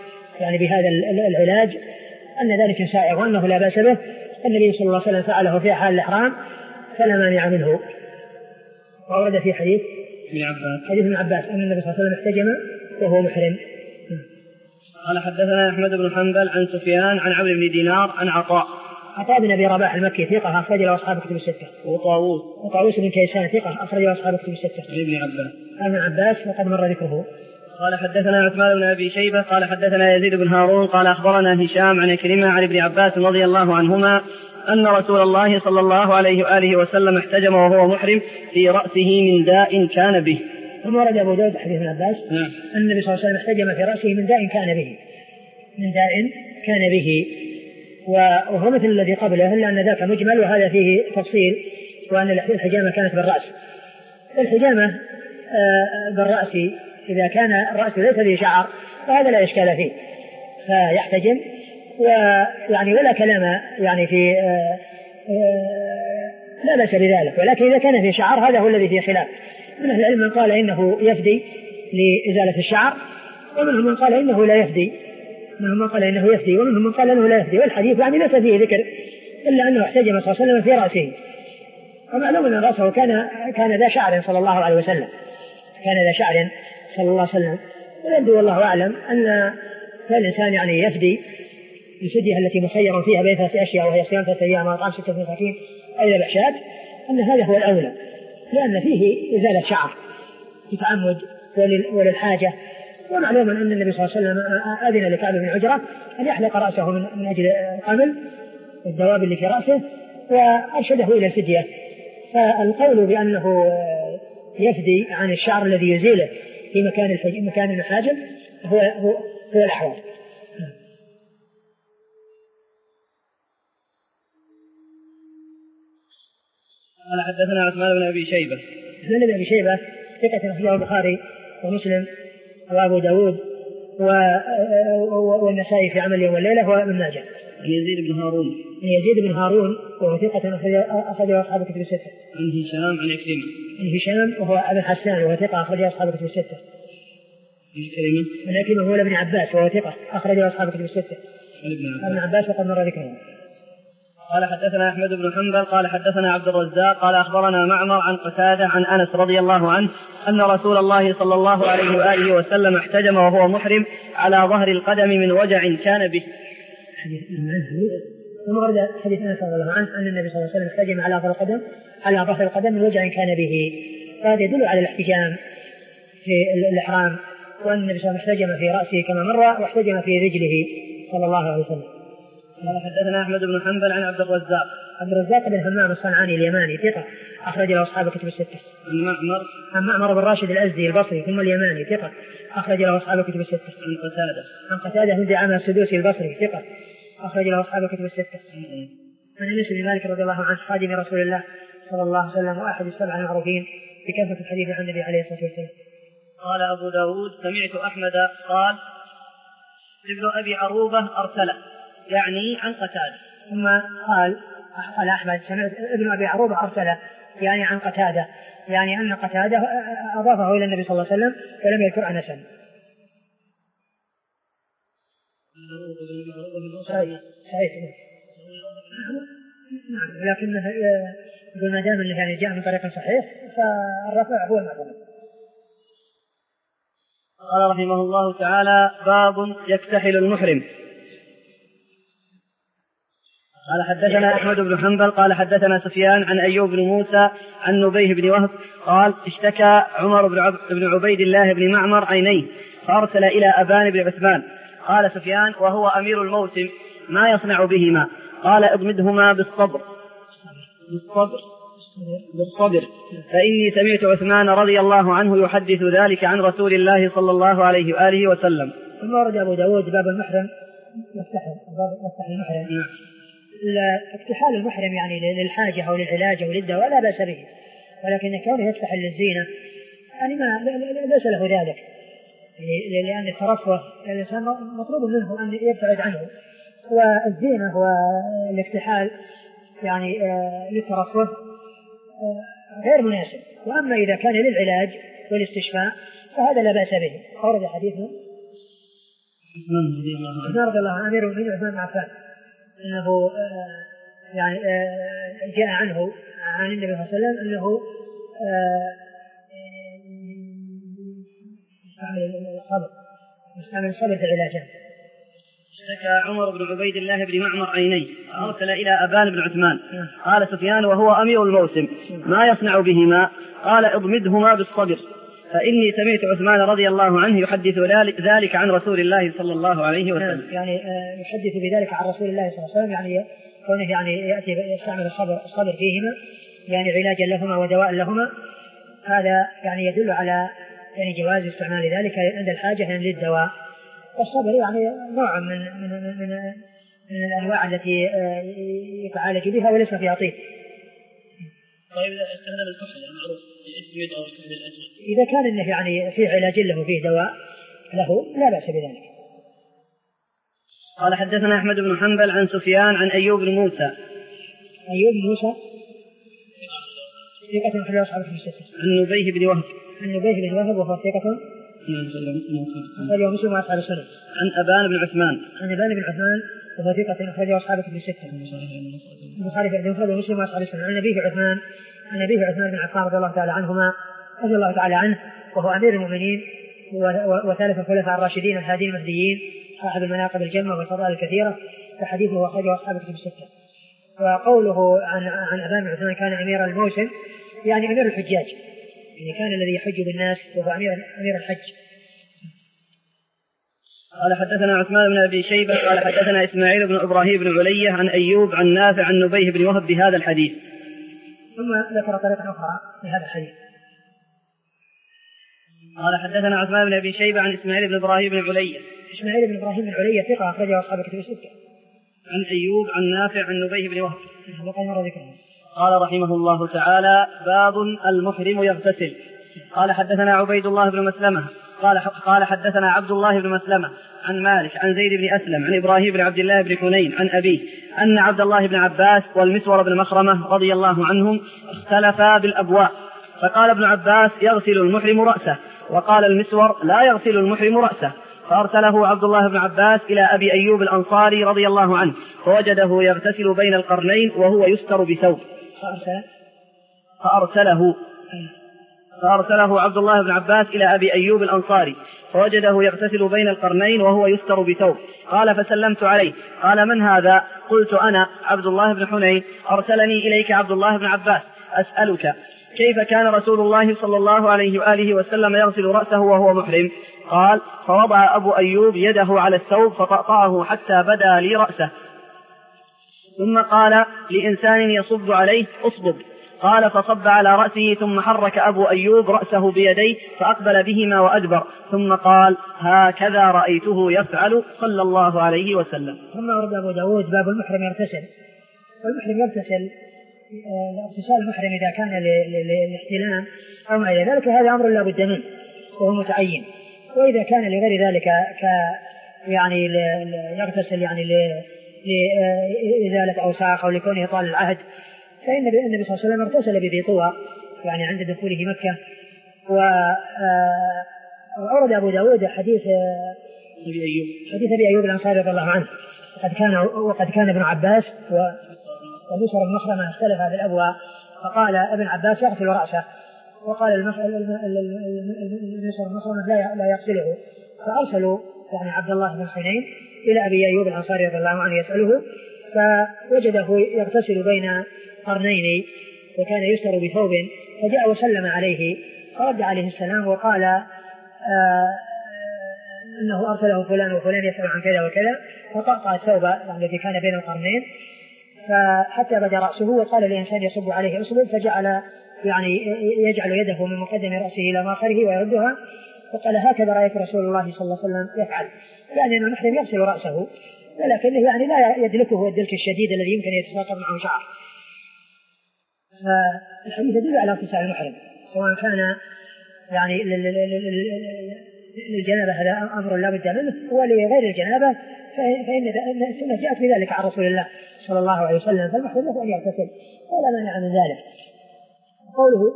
يعني بهذا العلاج أن ذلك سائغ وأنه لا بأس به. النبي صلى الله عليه وسلم فعله في حال الإحرام فلا مانع منه. وورد في حديث ابن عباس حديث ابن عباس أن النبي صلى الله عليه وسلم احتجم وهو محرم. قال حدثنا أحمد بن حنبل عن سفيان عن عمرو بن دينار عن عطاء عطاء بن أبي رباح المكي ثقة أخرج له أصحاب كتب الستة. وطاووس وطاووس بن كيسان ثقة أخرج له أصحاب كتب الستة. ابن عباس ابن عباس وقد مر ذكره. قال حدثنا عثمان بن أبي شيبة قال حدثنا يزيد بن هارون قال أخبرنا هشام عن كريمة عن ابن عباس رضي الله عنهما أن رسول الله صلى الله عليه وآله وسلم احتجم وهو محرم في رأسه من داء كان به. ثم ورد أبو داود حديث ابن عباس نعم. أن النبي صلى الله عليه وسلم احتجم في رأسه من داء كان به من داء كان به وهو مثل الذي قبله إلا أن ذاك مجمل وهذا فيه تفصيل وأن الحجامة كانت بالرأس. الحجامة بالرأس إذا كان الرأس ليس به شعر فهذا لا إشكال فيه فيحتجم ويعني ولا كلام يعني في لا بأس بذلك. ولكن إذا كان فيه شعر هذا هو الذي فيه خلاف. من أهل العلم من قال إنه يفدي لإزالة الشعر ومنهم من قال إنه لا يفدي منهم من قال إنه يفدي ومنهم من قال إنه لا يفدي. والحديث يعني ليس فيه ذكر إلا أنه احتجم صلى الله عليه وسلم في رأسه. ومعلوم أن رأسه كان كان ذا شعر صلى الله عليه وسلم كان ذا شعر صلى الله عليه وسلم. ويبدو والله أعلم أن الإنسان يعني يفدي الفدية التي مخير فيها بين ثلاث أشياء وهي صيام ثلاثة أيام وإطعام ستة مساكين أو ذبح شاة أن هذا هو الأولى لأن فيه إزالة شعر للتعمد وللحاجة. ومعلوم أن النبي صلى الله عليه وسلم أذن لكعب بن عجرة أن يحلق رأسه من أجل القمل والدواب اللي في رأسه وأرشده إلى الفدية. فالقول بأنه يفدي عن الشعر الذي يزيله في مكان مكان المحاجم هو هو, هو الأحوال. قال حدثنا عثمان بن أبي شيبة عثمان بن أبي شيبة ثقة أخرجه البخاري ومسلم وأبو داود والنسائي في عمل اليوم والليلة وابن ماجه. يزيد بن هارون يزيد بن هارون وهو ثقة أخرجه أصحاب كتب الستة. عن هشام عن كريمة عن هشام وهو أبو حسان وهو ثقة أخرجه أصحاب كتب الستة. كريمة عن كريمة هو ابن عباس وهو ثقة أخرجه أصحاب كتب الستة. ابن عباس وقد مر ذكره. قال حدثنا أحمد بن حنبل قال حدثنا عبد الرزاق قال أخبرنا معمر عن قتادة عن أنس رضي الله عنه أن رسول الله صلى الله عليه وآله وسلم احتجم وهو محرم على ظهر القدم من وجع كان به. ثم ورد حديث أنس رضي الله عنه أن النبي صلى الله عليه وسلم احتجم على ظهر القدم على ظهر القدم من وجع كان به. هذا يدل على الاحتجام في الإحرام وأن النبي صلى الله عليه وسلم احتجم في رأسه كما مر واحتجم في رجله صلى الله عليه وسلم. قال حدثنا أحمد بن حنبل عن عبد الرزاق عبد الرزاق بن همام الصنعاني اليماني ثقة أخرج له أصحاب كتب الستة. عن معمر عن معمر بن راشد الأزدي البصري ثم اليماني ثقة أخرج له أصحاب كتب الستة. عن قتادة عن قتادة بن دعامة السدوسي البصري ثقة أخرج له أصحاب كتب الستة. عن أنس بن مالك رضي الله عنه خادم رسول الله صلى الله عليه وسلم وأحد السبع المعروفين بكثرة الحديث عن النبي عليه الصلاة والسلام. قال أبو داود سمعت أحمد قال ابن أبي عروبة أرسله يعني عن قتادة. ثم قال قال أحمد سمعت ابن أبي عروبة أرسله يعني عن قتادة يعني أن قتادة أضافه إلى النبي صلى الله عليه وسلم ولم يذكر أنسا. نعم لكنه يقول ما دام أنه يعني جاء من طريق صحيح فالرفع هو المعتمد. قال رحمه الله تعالى باب يكتحل المحرم. قال حدثنا أحمد بن حنبل قال حدثنا سفيان عن أيوب بن موسى عن نبيه بن وهب قال اشتكى عمر بن عبيد الله بن معمر عينيه فأرسل إلى أبان بن عثمان. قال سفيان وهو أمير الموسم ما يصنع بهما؟ قال اضمدهما بالصبر بالصبر بالصبر فإني سمعت عثمان رضي الله عنه يحدث ذلك عن رسول الله صلى الله عليه وآله وسلم. ثم ورد أبو داود باب المحرم يفتحل يفتح المحرم. نعم. اكتحال المحرم يعني للحاجة أو للعلاج أو للدواء لا بأس به ولكن كونه يفتح للزينة يعني ما ليس له ذلك يعني لأن الترفه الإنسان مطلوب منه أن يبتعد عنه والزينة والاكتحال يعني للترفه غير مناسب. وأما إذا كان للعلاج والاستشفاء فهذا لا بأس به. أورد حديث عثمان رضي الله عنه أمير المؤمنين عثمان بن عفان أنه يعني جاء عنه عن النبي صلى الله عليه وسلم أنه يستعمل الصبر يستعمل الصبر في علاجه. اشتكى عمر بن عبيد الله بن معمر عينيه أرسل إلى أبان بن عثمان قال سفيان وهو أمير الموسم ما يصنع بهما؟ قال اضمدهما بالصبر فإني سمعت عثمان رضي الله عنه يحدث ذلك عن رسول الله صلى الله عليه وسلم. يعني يحدث بذلك عن رسول الله صلى الله عليه وسلم يعني كونه يعني يأتي يستعمل الصبر, الصبر فيهما يعني علاجا لهما ودواء لهما. هذا يعني يدل على يعني جواز استعمال ذلك عند الحاجة يعني للدواء. والصبر يعني نوع من من من, من الأنواع التي يتعالج بها وليس فيها طيب. طيب استخدام الكحل المعروف الاسود أو الكحل الأسود إذا كان إنه يعني فيه علاج له فيه دواء له لا بأس بذلك. قال حدثنا أحمد بن حنبل عن سفيان عن أيوب بن موسى. أيوب بن موسى ثقة من أصحاب الكتب الستة. عن نبيه بن وهب. عن نبيه بن وهب وهو ثقة أخرجه مسلم وأصحاب السنن. عن أبان بن عثمان. عن أبان بن عثمان وهو ثقة أخرجه أصحاب الكتب الستة. البخاري في عدم مسلم وأصحاب السنن. عن نبيه عثمان عن نبيه عثمان بن عفان رضي الله تعالى عنهما رضي الله تعالى عنه وهو أمير المؤمنين وثالث الخلفاء الراشدين الهادين المهديين صاحب المناقب الجمة والفضائل الكثيرة وحديثه أخرجه أصحاب الكتب الستة. وقوله عن عن أبان بن عثمان كان أمير الموسم يعني أمير الحجاج يعني كان الذي يحج بالناس وهو أمير أمير الحج. قال حدثنا عثمان بن أبي شيبة قال حدثنا إسماعيل بن إبراهيم بن علية عن أيوب عن نافع عن نبيه بن وهب بهذا الحديث. ثم ذكر طريقة أخرى في هذا الحديث. قال حدثنا عثمان بن أبي شيبة عن إسماعيل بن إبراهيم بن علية. إسماعيل بن إبراهيم بن علية ثقة أخرجه أصحاب الكتب الستة. عن أيوب عن نافع عن نبيه بن وهب. ذكره. قال رحمه الله تعالى باب المحرم يغتسل. قال حدثنا عبيد الله بن مسلمة قال قال حدثنا عبد الله بن مسلمة عن مالك عن زيد بن أسلم عن إبراهيم بن عبد الله بن حنين عن أبيه أن عبد الله بن عباس والمسور بن مخرمة رضي الله عنهم اختلفا بالأبواء فقال ابن عباس يغسل المحرم رأسه وقال المسور لا يغسل المحرم رأسه فأرسله عبد الله بن عباس إلى أبي أيوب الأنصاري رضي الله عنه فوجده يغتسل بين القرنين وهو يستر بثوب فأرسله فأرسله عبد الله بن عباس إلى أبي أيوب الأنصاري فوجده يغتسل بين القرنين وهو يستر بثوب قال فسلمت عليه قال من هذا؟ قلت أنا عبد الله بن حنين أرسلني إليك عبد الله بن عباس أسألك كيف كان رسول الله صلى الله عليه وآله وسلم يغسل رأسه وهو محرم؟ قال فوضع أبو أيوب يده على الثوب فطأطأه حتى بدا لي رأسه ثم قال لإنسان يصب عليه أصبب قال فصب على رأسه ثم حرك أبو أيوب رأسه بيديه فأقبل بهما وأدبر ثم قال هكذا رأيته يفعل صلى الله عليه وسلم. ثم ورد أبو داود باب المحرم يغتسل. والمحرم يغتسل اغتسال المحرم إذا كان للاحتلام أو ما إلى ذلك هذا أمر لا بد منه وهو متعين. وإذا كان لغير ذلك ك يعني يغتسل يعني لإزالة أوساخ أو لكونه طال العهد فإن النبي صلى الله عليه وسلم اغتسل بذي طوى يعني عند دخوله مكة. وأورد أبو داود حديث أبي أيوب حديث أبي أيوب الأنصاري رضي الله عنه وقد كان وقد كان ابن عباس ومسور بن مخرمة اختلفا في الأبواء فقال ابن عباس يغسل رأسه وقال المسور بن مخرمة لا يغسله فأرسلوا يعني عبد الله بن حنين إلى أبي أيوب الأنصاري رضي الله عنه يسأله فوجده يغتسل بين قرنين وكان يستر بثوب فجاء وسلم عليه فرد عليه السلام وقال آه أنه أرسله فلان وفلان يسأل عن كذا وكذا فطأطأ الثوب الذي كان بين القرنين فحتى بدا رأسه وقال لإنسان يصب عليه أصبب فجعل يعني يجعل يده من مقدم رأسه إلى مؤخره ويردها وقال هكذا رأيت رسول الله صلى الله عليه وسلم يفعل يعني أن المحرم يغسل رأسه ولكنه يعني لا يدلكه الدلك الشديد الذي يمكن يتساقط معه شعر. فالحديث يدل على اغتسال المحرم سواء كان يعني للجنابة هذا أمر لا بد منه ولغير الجنابة فإن السنة جاءت بذلك عن رسول الله صلى الله عليه وسلم فالمحرم له أن يغتسل ولا مانع من ذلك. قوله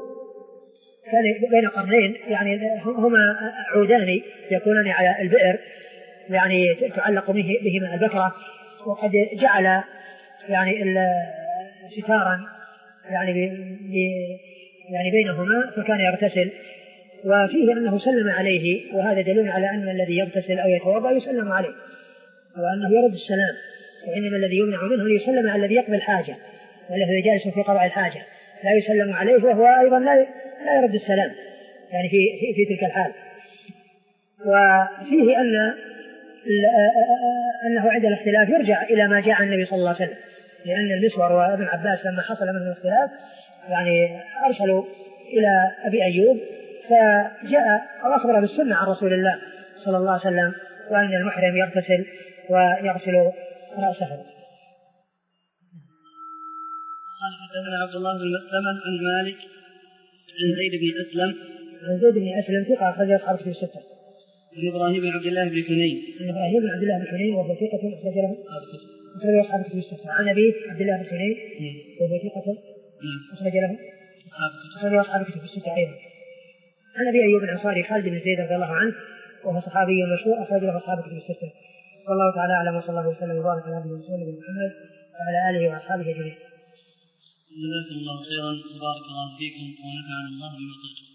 كان بين قرنين يعني هما عودان يكونان على البئر يعني تعلق به بهما البكرة، وقد جعل يعني ستارا يعني يعني بينهما فكان يغتسل. وفيه أنه سلم عليه، وهذا دليل على أن الذي يغتسل أو يتوضأ يسلم عليه، وأنه يرد السلام، وإنما الذي يمنع منه أن يسلم على الذي يقضي الحاجة والذي جالس في قضاء الحاجة، لا يسلم عليه وهو أيضا لا لا يرد السلام يعني في في, في تلك الحال. وفيه أن أنه عند الاختلاف يرجع إلى ما جاء النبي صلى الله عليه وسلم، لأن المسور وابن عباس لما حصل منهم الاختلاف يعني أرسلوا إلى أبي أيوب فجاء وأخبر بالسنة عن رسول الله صلى الله عليه وسلم، وأن المحرم يغتسل ويغسل رأسه. قال حدثنا عبد الله بن مسلمة عن مالك عن زيد بن أسلم عن زيد بن أسلم ثقة أخرج أصحاب كتب الستة. عن إبراهيم بن عبد الله بن حنين عن إبراهيم بن عبد الله بن حنين وهو ثقة أخرج له أصحاب كتب الستة. عن أبي عبد الله بن حنين وهو ثقة أخرج له أصحاب كتب الستة أيضا. عن أبي أيوب الأنصاري خالد بن زيد رضي الله عنه وهو صحابي مشهور أخرج له أصحاب كتب الستة. صلى الله تعالى أعلم وصلى الله وسلم وبارك على عبده ورسوله محمد وعلى آله وأصحابه أجمعين. جزاكم الله خيرا وبارك الله فيكم ونفعنا الله بما قلتم.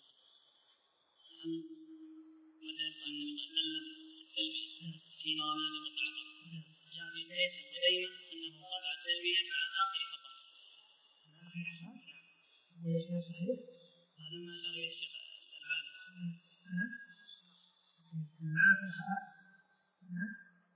حين رمى جمرة العقبة جاء في حديث خزيمة أنه قطع التلبية مع آخر خطأ. ليش ما صحيح؟ هذا ما أشار إليه الشيخ الألباني. مع آخر خطأ. نعم.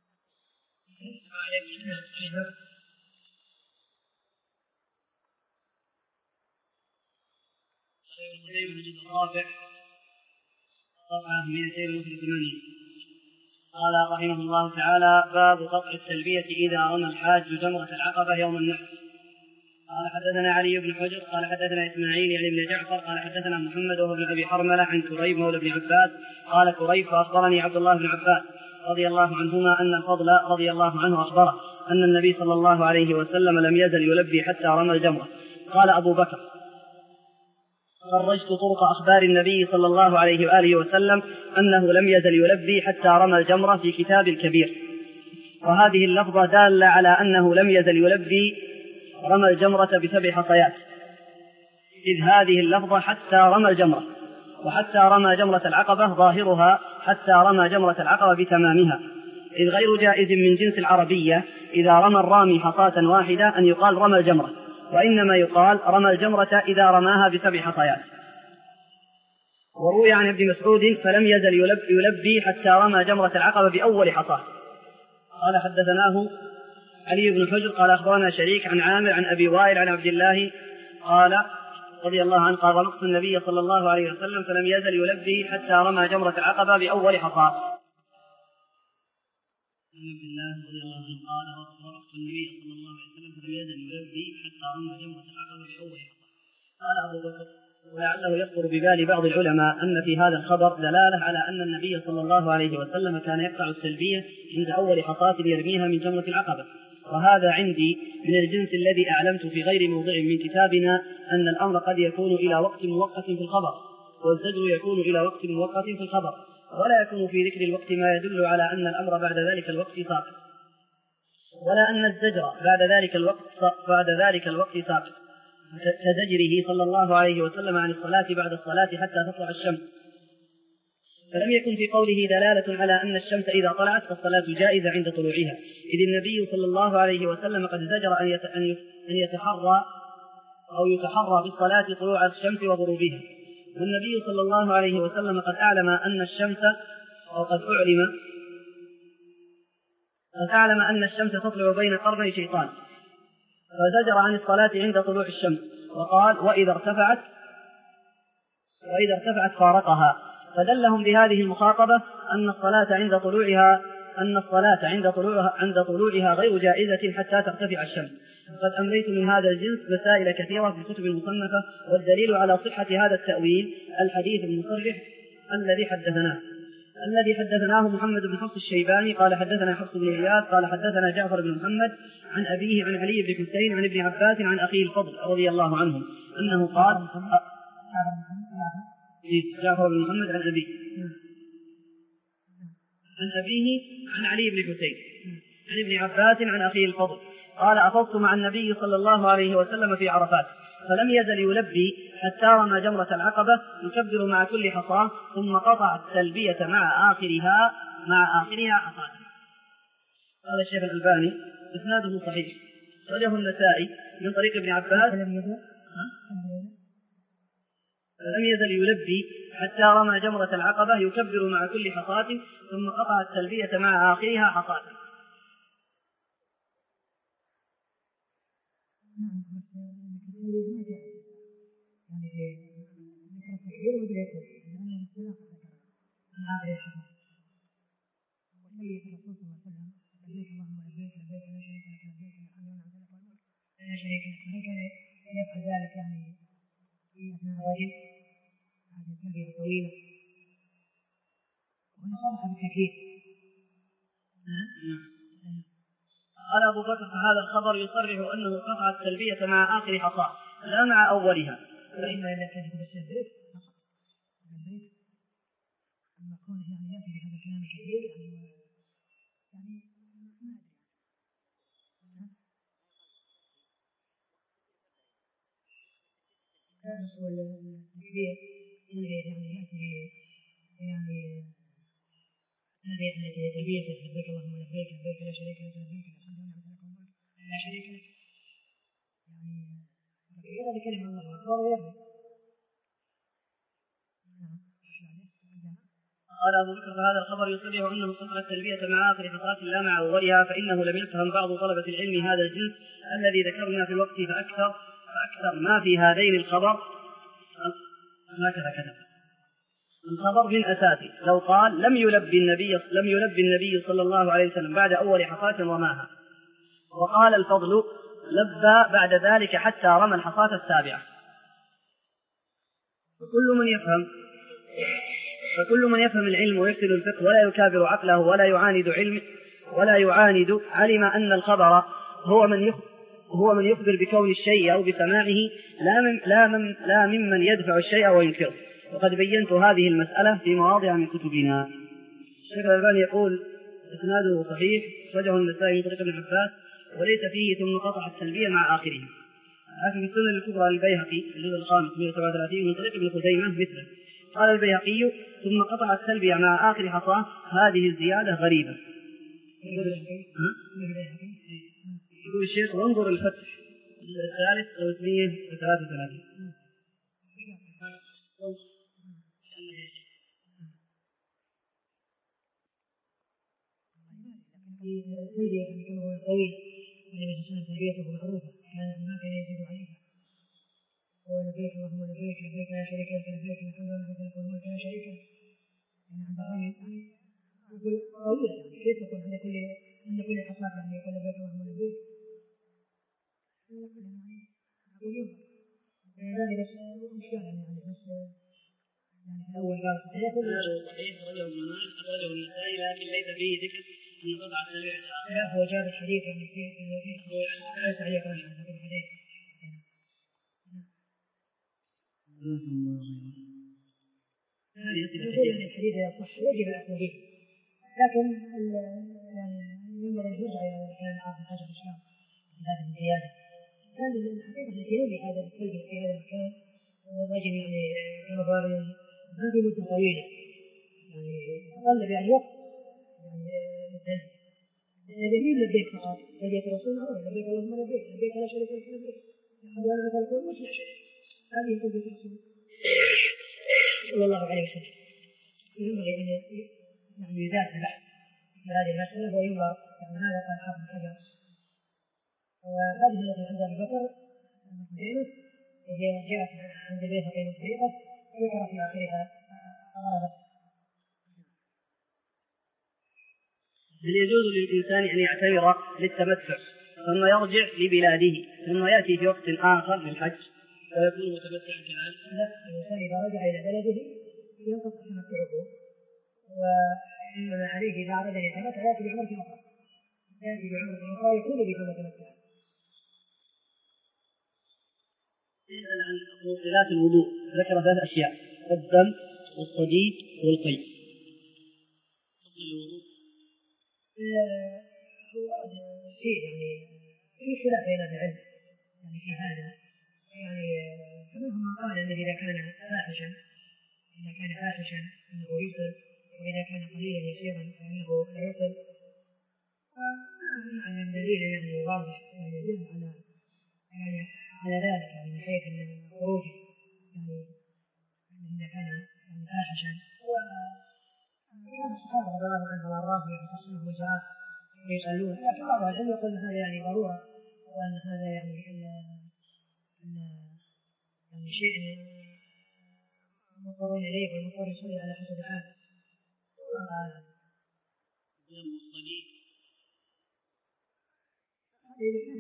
خزيمة الجزء الرابع صفحة مئتين وثلاثة وثمانين. قال رحمه الله تعالى: باب قطع التلبية إذا رمى الحاج جمرة العقبة يوم النحر. قال حدثنا علي بن حجر قال حدثنا إسماعيل يعني بن جعفر قال حدثنا محمد وهو ابن أبي حرملة عن كريب مولى بن عباس قال كريب فأخبرني عبد الله بن عباس رضي الله عنهما أن الفضل رضي الله عنه أخبره أن النبي صلى الله عليه وسلم لم يزل يلبي حتى رمى الجمرة. قال أبو بكر: خرجت طرق أخبار النبي صلى الله عليه وآله وسلم أنه لم يزل يلبي حتى رمى الجمرة في كتاب الكبير، وهذه اللفظة دالة على أنه لم يزل يلبي رمى الجمرة بسبع حصيات، إذ هذه اللفظة حتى رمى الجمرة، وحتى رمى جمرة العقبة ظاهرها حتى رمى جمرة العقبة بتمامها، إذ غير جائز من جنس العربية إذا رمى الرامي حصاة واحدة أن يقال رمى الجمرة، وإنما يقال رمى الجمرة إذا رماها بسبع حصيات. وروي عن ابن مسعود: فلم يزل يلبي حتى رمى جمرة العقبة بأول حصاة. قال حدثناه علي بن حجر قال أخبرنا شريك عن عامر عن أبي وائل عن عبد الله قال رضي الله عنه قال: رمقت النبي صلى الله عليه وسلم فلم يزل يلبي حتى رمى جمرة العقبة بأول حصاة. عبد الله رضي الله عنه قال: رمقت النبي صلى الله عليه وسلم فلم يزل يلبي حتى رمى جمرة العقبة بأول حصاة. قال أبو بكر: ولعله يخطر ببال بعض العلماء أن في هذا الخبر دلالة على أن النبي صلى الله عليه وسلم كان يقطع التلبية عند أول حصاة يرميها من جمرة العقبة، وهذا عندي من الجنس الذي أعلمت في غير موضع من كتابنا أن الأمر قد يكون إلى وقت موقت في الخبر، والزجر يكون إلى وقت موقت في الخبر، ولا يكون في ذكر الوقت ما يدل على أن الأمر بعد ذلك الوقت ساقط، ولا أن الزجر بعد ذلك الوقت بعد ذلك الوقت ساقط، كزجره صلى الله عليه وسلم عن الصلاة بعد الصلاة حتى تطلع الشمس. فلم يكن في قوله دلالة على أن الشمس إذا طلعت فالصلاة جائزة عند طلوعها، إذ النبي صلى الله عليه وسلم قد زجر أن يتحرى أو يتحرى بالصلاة طلوع الشمس وغروبها، والنبي صلى الله عليه وسلم قد أعلم أن الشمس أو قد أعلم قد أعلم أن الشمس تطلع بين قرني شيطان، فزجر عن الصلاة عند طلوع الشمس، وقال: وإذا ارتفعت وإذا ارتفعت فارقها، فدلهم بهذه المخاطبة أن الصلاة عند طلوعها أن الصلاة عند طلوعها عند طلوعها غير جائزة حتى ترتفع الشمس. قد أمليت من هذا الجنس مسائل كثيرة في الكتب المصنفة، والدليل على صحة هذا التأويل الحديث المصرح الذي حدثناه الذي حدثناه محمد بن حفص الشيباني قال حدثنا حفص بن غياث قال حدثنا جعفر بن محمد عن أبيه عن علي بن حسين عن ابن عباس عن أخيه الفضل رضي الله عنه أنه قال: جعفر بن محمد عن أبيه عن أبيه عن علي بن حسين عن ابن عباس عن أخيه الفضل قال أفضت مع النبي صلى الله عليه وسلم في عرفات فلم يزل يلبي حتى رمى جمرة العقبة يكبر مع كل حصاة ثم قطع التلبية مع آخرها مع آخرها حصاة. قال الشيخ الألباني إسناده صحيح أخرجه النسائي من طريق ابن عباس فلم يزل يلبي حتى رمى جمرة العقبة يكبر مع كل حصاة ثم قطع التلبية مع آخرها حصاة. لا شريك له وإن كان يفعل ذلك يعني في أثناء الرجل هذه التلبية طويلة وهنا صرح بالتكليف. قال أبو بكر فهذا الخبر يصرح أنه قطع التلبية مع آخر حصاة لا مع أولها فإما إلا كان يكون السبب البيت أما كونه يعني يأتي بهذا الكلام الكثير يعني يعني ما أدري أصل التكبير يعني يأتي يعني تلبية التي هي تلبية لبيك اللهم لبيك لبيك لا شريك لك لبيك لا شريك لك يعني تكبير هذه كلمة الله أكبر ويرمي. قال أبو بكر فهذا الخبر يصرح أنه قطع التلبية مع آخر حصاة لا مع أولها فإنه لم يفهم بعض طلبة العلم هذا الجنس الذي ذكرنا في الوقت فأكثر فأكثر ما في هذين الخبر هكذا كتب الخبر من أساسه لو قال لم يلبي النبي لم يلبي النبي صلى الله عليه وسلم بعد أول حصاة رماها وقال الفضل لبى بعد ذلك حتى رمى الحصاة السابعة. فكل من يفهم فكل من يفهم العلم ويفسد الفقه ولا يكابر عقله ولا يعاند علم ولا يعاند علم أن الخبر هو من يخبر هو من يخبر بكون الشيء أو بسماعه لا من لا من لا ممن يدفع الشيء وينكره. وقد بينت هذه المسألة في مواضع من كتبنا. الشيخ الألباني يقول إسناده صحيح أخرجه النسائي من طريق ابن عباس وليس فيه ثم قطع التلبية مع آخره. لكن في السنن الكبرى للبيهقي الجزء الخامس مئة وسبعة وثلاثين من طريق ابن خزيمة مثله قال البيهقي ثم قطع التلبية مع آخر حصاة هذه الزيادة غريبة. يقول الشيخ وانظر الفتح الثالث ثلاثمئة وثلاثة وثلاثين. التلبية يعني كما هو طويل النبي صلى الله عليه وسلم تلبيته معروفة كان ما كان يزيد عليها ولبيك اللهم لبيك لبيك لا شريك لك لبيك الحمد لله لك والملك لا شريك لك يعني عند الرمي يعني يقول طويلة يعني كيف تكون عند كل عند كل حصاة يعني يقول لبيك اللهم لبيك أقول يوم يعني بس مشكلة يعني بس يعني في الأول قال صحيح صحيح أخرجه ابن ماجه أخرجه النسائي لكن ليس فيه ذكر أن قطع التلبية. لا هو جاب الحديث يعني فيه الذي هو يعني تعليق على الحديث. يعني الحديث يصح يجب الأخذ به لكن يعني ينبغي أن يرجع إلى كلام حافظ حجر الإسلام في هذه الزيادة. كان الحقيقة الاهتمام بهذا التلبية في هذا المكان والرجل يعني كما قال ما في مدة طويلة يعني يتطلب يعني وقت يعني التلبية جميل لبيك فقط لبيك الرسول الله لبيك اللهم لبيك لبيك لا شريك لك لبيك الحمد لله لك الكل مش لا شريك هذه تلبية الرسول صلى الله عليه وسلم. ينبغي أن يعني يزاد البحث في هذه المسألة وينظر يعني ماذا قال حافظ حجر وهذه التي عند أبي بكر وهي جاءت عند البيهقي من طريقة ذكر في آخرها غرض. هل يجوز للإنسان أن يعتمر للتمتع ثم يرجع لبلاده ثم يأتي في وقت آخر للحج ويكون متمتعا كذلك؟ لا الإنسان إذا رجع إلى بلده ينقطع تمتعه وإنما عليه إذا أراد أن يتمتع يأتي بعمرة أخرى يأتي بعمرة أخرى يكون بها متمتعا. يسأل عن مبطلات الوضوء ذكر ثلاث أشياء الدم والصديد والقيء. في يعني في خلاف بين العلم يعني في هذا، يعني فمنهم من قال أنه إذا كان فاحشا إذا كان فاحشا أنه يصل، وإذا كان قليلا يسيرا فإنه لا يصل. يعني الدليل يعني واضح يعني يدل على يعني على ذلك، يعني من حيث أن خروجه يعني إذا كان يعني فاحشا. وكان الصحابة رضي الله عنهم وأرضاهم يحسنهم وجراء يصلون، لكن بعض العلم يقول هذا يعني ضرورة، وأن هذا يعني يعني شيء مضطرون إليه والمضطر يصلي على حسب حاله. إذا كان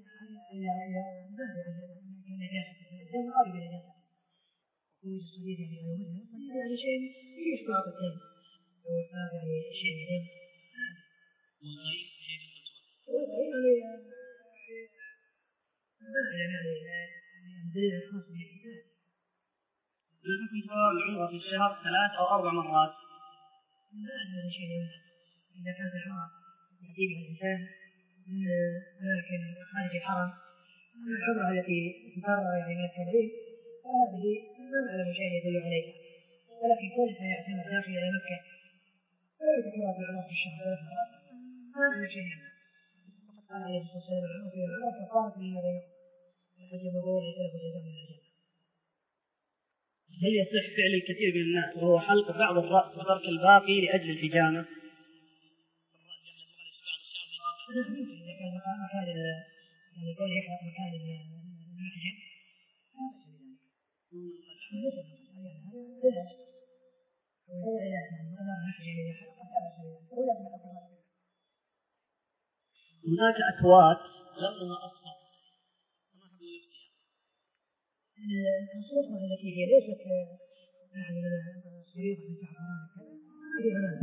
نجاسة الدم غالب نجاسة خروج الصديد يعني على وجهه الصديد يعني شيء فيه اشتراط الدم، أو يعني شيء من الدم والغيب يعني يعني الدليل الخاص به. يمكن سواء العمرة في الشهر ثلاث أو أربع مرات. لا أدنى شيء يمنع إذا كانت العمرة يأتي بها الإنسان من أماكن خارج الحرم. أما العمرة التي تقرر يعني من التنعيم فهذه ما نعلم شيء يدل عليها، ولكن كونها يعتمد داخل إلى مكة ويتكرر بالعمرة في الشهر ثلاث مرات ما نعلم شيء يمنع. وقد قال عليه الصلاة والسلام العمرة في العمرة كفارة لما بينهم، الحج المبرور ليس له جزاء من الجنة. هل يصح فعل الكثير من الناس وهو حلق بعض الرأس وترك الباقي لأجل الحجامة؟ نعم يمكن إذا كان مكان يعني يقول يحلق مكان المحجم لا بأس بذلك. هذا علاج وهذا علاج يعني مقدار المحجم إذا حلق لا بأس بذلك ولا تحلق الرأس. هناك أكوات لونها أصفر الصفرة التي هي ليست يعني من صريحة من زعفران كذا هذه أمان.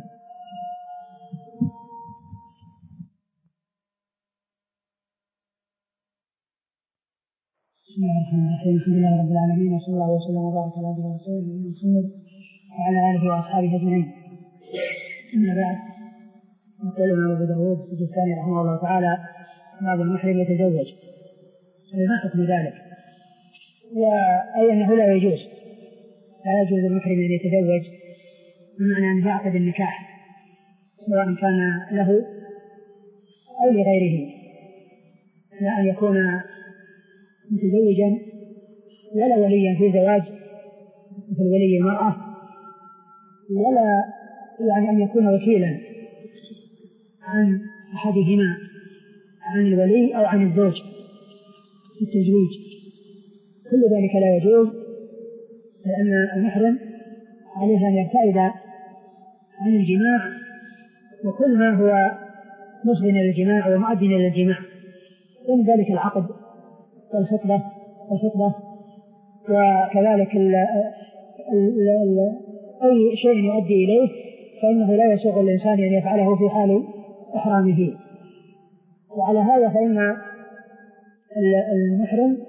بسم الله الرحمن الرحيم، الحمد لله رب العالمين، وصلى الله وسلم وبارك على عبده ورسوله نبينا محمد وعلى آله وأصحابه أجمعين. أما بعد، يقول الإمام أبو داود السجستاني رحمه الله تعالى: باب المحرم يتزوج. فما حكم ذلك؟ وأي أنه لا يجوز لا يجوز المحرم أن يتزوج، بمعنى أن يعقد النكاح سواء كان له أو لغيره، لا أن يكون متزوجا ولا وليا في زواج مثل ولي المرأة، ولا يعني أن يكون وكيلا عن أحدهما عن الولي أو عن الزوج في التزويج. كل ذلك لا يجوز، لأن المحرم عليه أن يبتعد عن الجماع وكل ما هو مصدر للجماع ومؤدٍ للجماع، ومن ذلك العقد والخطبة والخطبة وكذلك ال ال ال أي شيء يؤدي إليه فإنه لا يسوغ الإنسان أن يفعله في حال إحرامه. وعلى هذا فإن المحرم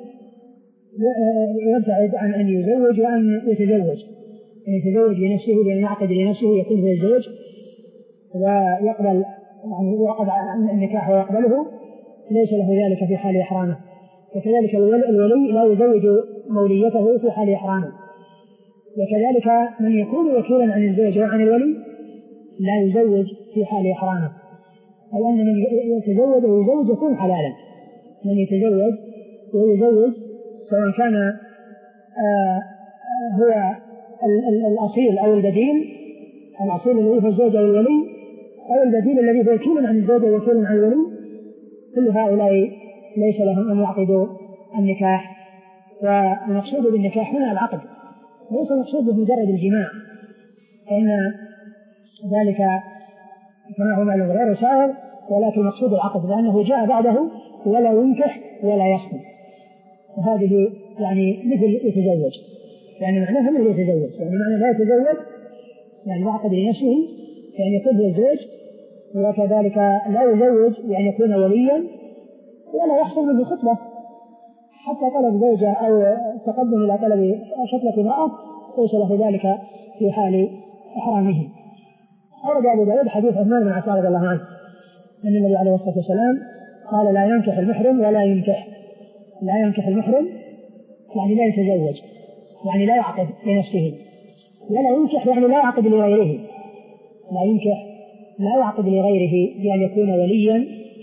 يبتعد عن أن يزوج وأن يتزوج، أن يتزوج لنفسه لأن يعقد لنفسه يكون في الزوج ويقبل يعني يعقد النكاح ويقبله، ليس له ذلك في حال إحرامه. وكذلك الولي لا يزوج موليته في حال إحرامه. وكذلك من يكون وكيلا عن الزوج وعن الولي لا يزوج في حال إحرامه، أو أن من يتزوج ويزوج يكون حلالا. من يتزوج ويزوج سواء كان آه هو الأصيل أو البديل، الأصيل الذي هو الزوج أو الولي، أو البديل الذي هو وكيل عن الزوج ووكيل عن الولي، كل هؤلاء ليس لهم أن يعقدوا النكاح. والمقصود بالنكاح هنا العقد، ليس المقصود بمجرد الجماع، فإن ذلك كما هو معلوم غير سائر، ولكن المقصود العقد لأنه جاء بعده ولا ينكح ولا يخطب، وهذه يعني مثل يتزوج، يعني معناها مثل يتزوج، يعني معنى لا يتزوج يعني يعقد لنفسه يعني يكون هو الزوج، وكذلك لا يزوج يعني يكون وليا ولا يحصل منه خطبة، حتى طلب زوجة أو تقدم إلى طلب خطبة امرأة ليس له ذلك في حال إحرامه. أورد أبو داود حديث عثمان بن عفان رضي الله عنه أن النبي عليه الصلاة والسلام قال لا ينكح المحرم ولا ينكح، لا ينكح المحرم يعني لا يتزوج، يعني لا يعقد لنفسه، ولا ينكح يعني لا يعقد لغيره، لا ينكح لا يعقد لغيره بأن يكون وليا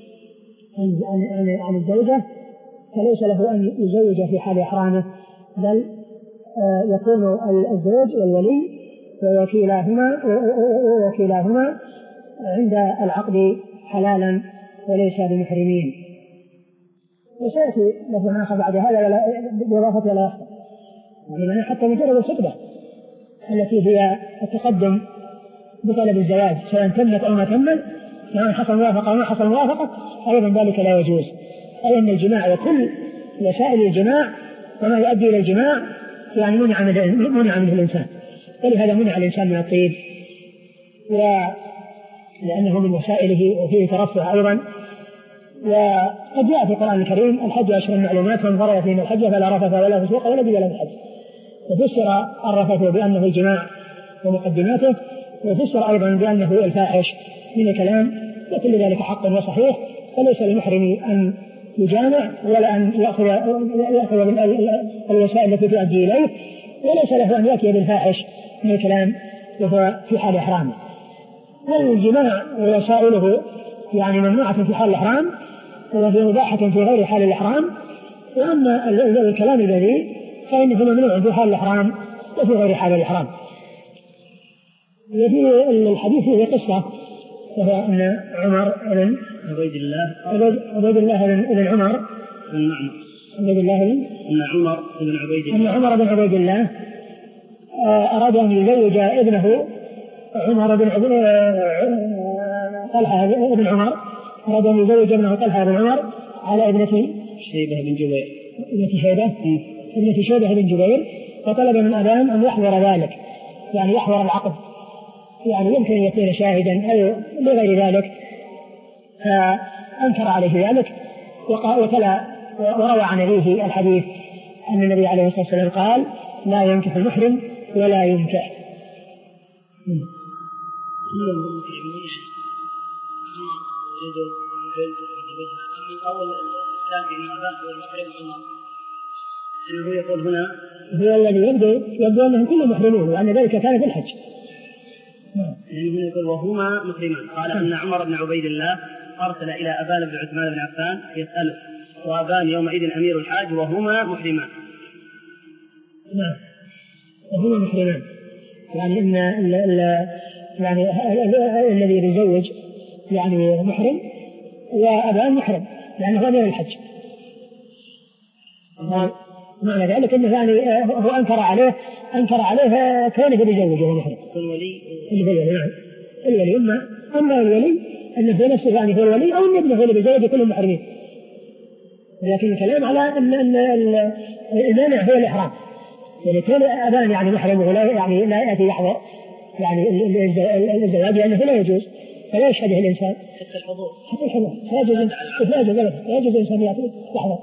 عن الزوجة، فليس له أن يزوج في حال إحرامه، بل يكون الزوج والولي ووكيلاهما ووكيلاهما عند العقد حلالا وليس بمحرمين. وسيأتي لفظ آخر بعد هذا بإضافة ولا يخطئ، يعني حتى مجرد الخطبة التي هي التقدم بطلب الزواج سواء تمت أو ما تمت، سواء حصل موافقة أو ما حصل موافقة، أيضا ذلك لا يجوز. أي أن الجماع وكل وسائل الجماع وما يؤدي إلى الجماع يعني منع منع منه الإنسان، ولهذا منع الإنسان من الطيب لأنه من وسائله وفيه ترفع أيضا. وقد جاء في القرآن الكريم الحج أشهر معلومات فمن فرض فيهن الحج فلا رفث ولا فسوق ولا جدال في الحج، وفسر الرفث بأنه الجماع ومقدماته، وفسر أيضا بأنه الفاحش من الكلام، وكل ذلك حق وصحيح، فليس للمحرم أن يجامع ولا أن يأخذ يأخذ الوسائل التي تؤدي إليه، وليس له أن يأتي بالفاحش من الكلام وهو في حال إحرامه. والجماع ووسائله يعني ممنوعة في حال الإحرام وفي مباحة في غير حال الإحرام، وأما الكلام الذي فإنه ممنوع في حال الإحرام وفي غير حال الإحرام. وفي الحديث فيه قصة، وهو أن عمر بن عبيد الله عبيد الله بن عمر بن معمر عبيد الله بن أن عمر بن عبيد الله أن عمر بن عبيد الله أراد أن يزوج ابنه عمر بن طلحة بن عمر أراد أن يزوج ابنه طلحة بن عمر على ابنة شيبة بن جبير ابنة شيبة ابنة شيبة بن جبير، فطلب من أبان أن يحضر ذلك، يعني يحضر العقد، يعني يمكن أن يكون شاهدا أو لغير ذلك، فأنكر عليه ذلك وتلا وروى عن أبيه الحديث أن النبي عليه الصلاة والسلام قال لا ينكح المحرم ولا ينكح. إنه يقول هنا هو الذي يبدو يبدو أنهم كلهم محرمون وأن ذلك كان في الحج. يعني هنا يقول وهما محرمان. قال أن عمر بن عبيد الله أرسل إلى أبان بن عثمان بن عفان يسأله، وأبان يومئذ أمير الحاج وهما محرمان. نعم وهما محرمان، يعني إن ال ال يعني الذي يتزوج يعني محرم وأبان محرم لأنه أمير الحج. معنى ذلك أنه يعني هو أنكر عليه أنكر عليه كونه يتزوج وهو محرم. الولي الولي نعم الولي أما أما الولي أنه في نفسه يعني هو الولي أو أن ابنه هو اللي بيزوج كلهم محرمين، لكن الكلام على أن أن المانع هو الإحرام، يعني كل أبان يعني محرم ولا يعني لا يأتي يحضر يعني الزواج لأنه لا يجوز، فلا يشهده الإنسان حتى الحضور حتى الحضور لا يجوز لا يجوز لا يجوز الإنسان يأتي يحضر،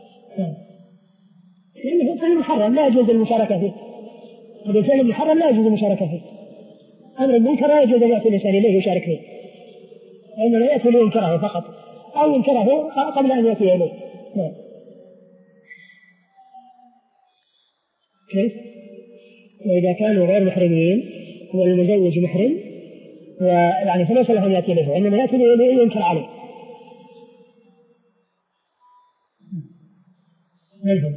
لأنه إنسان محرم لا يجوز المشاركة فيه، الإنسان المحرم لا يجوز المشاركة فيه، أمر المنكر لا يجوز أن يأتي الإنسان إليه يشارك فيه، وإنما يأتي لينكره فقط أو ينكره قبل أن يأتي إليه. نعم. كيف؟ وإذا كانوا غير محرمين والمزوج محرم ويعني فليس له أن يأتي إليه وإنما يأتي لينكر عليه. نعم.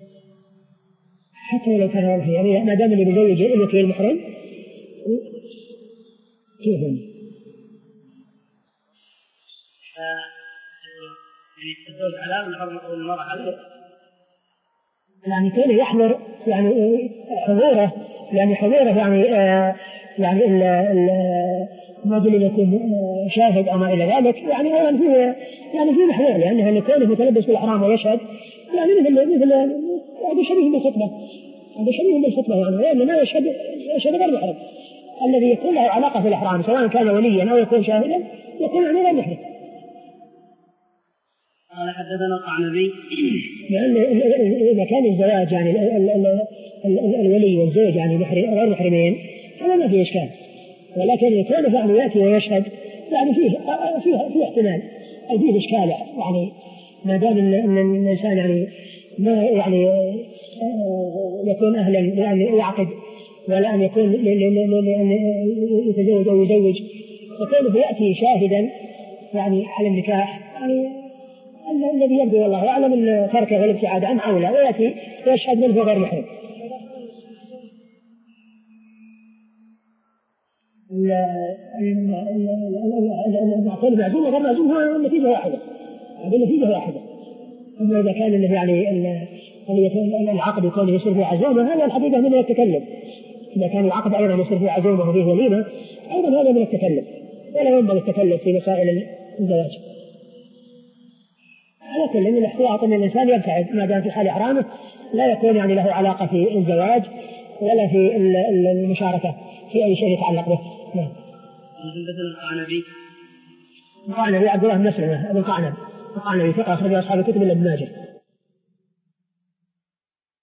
حتى لو كان غير يعني ما دام اللي بيزوج الوكيل محرم كيف يعني؟ الزوج على والحرمة والمرأة على يعني كونه يحضر يعني حضوره يعني حضوره يعني آه يعني الموجود يكون شاهد أو ما إلى ذلك يعني أيضا فيه يعني فيه محظور، لأنه كونه متلبس بالإحرام ويشهد يعني مثل مثل هذا شبيه بالخطبة هذا شبيه بالخطبة يعني لأنه ما يشهد يشهد غير محرم، الذي يكون له علاقة في الإحرام سواء كان وليا أو يكون شاهدا يكون يعني غير محرم. قال حدثنا القعنبي لأن إذا كان الزواج يعني ال ال ال الولي والزوج يعني غير محرمين هذا ما في إشكال، ولكن يكون يعني يأتي ويشهد يعني فيه فيه فيه احتمال أو فيه إشكال يعني ما دام إن الإنسان يعني ما يعني يكون أهلا لأن يعقد ولا أن يكون لأن يتزوج أو يزوج وكونه يأتي شاهدا يعني على النكاح يعني الذي يبدو والله أعلم أن تركه والابتعاد عنه أولى ويأتي ويشهد منه غير محرم. المعقول معزوم وغير معزوم هو النتيجة واحدة، النتيجة واحدة. أما إذا كان يعني العقد يكون يصير فيه عزومة هذا الحقيقة من التكلم، إذا كان العقد أيضا يصير فيه عزومة وفيه وليمة أيضا هذا من التكلم، ولا ينبغي التكلم في مسائل الزواج. على كل من الاحتياط أن الإنسان يبتعد ما دام في حال إحرامه لا يكون يعني له علاقة في الزواج ولا في المشاركة في أي شيء يتعلق به. نعم. حدثنا القعنبي القعنبي عبد الله بن مسلمة ابن القعنبي القعنبي ثقة أخرج أصحاب الكتب إلا ابن ماجه.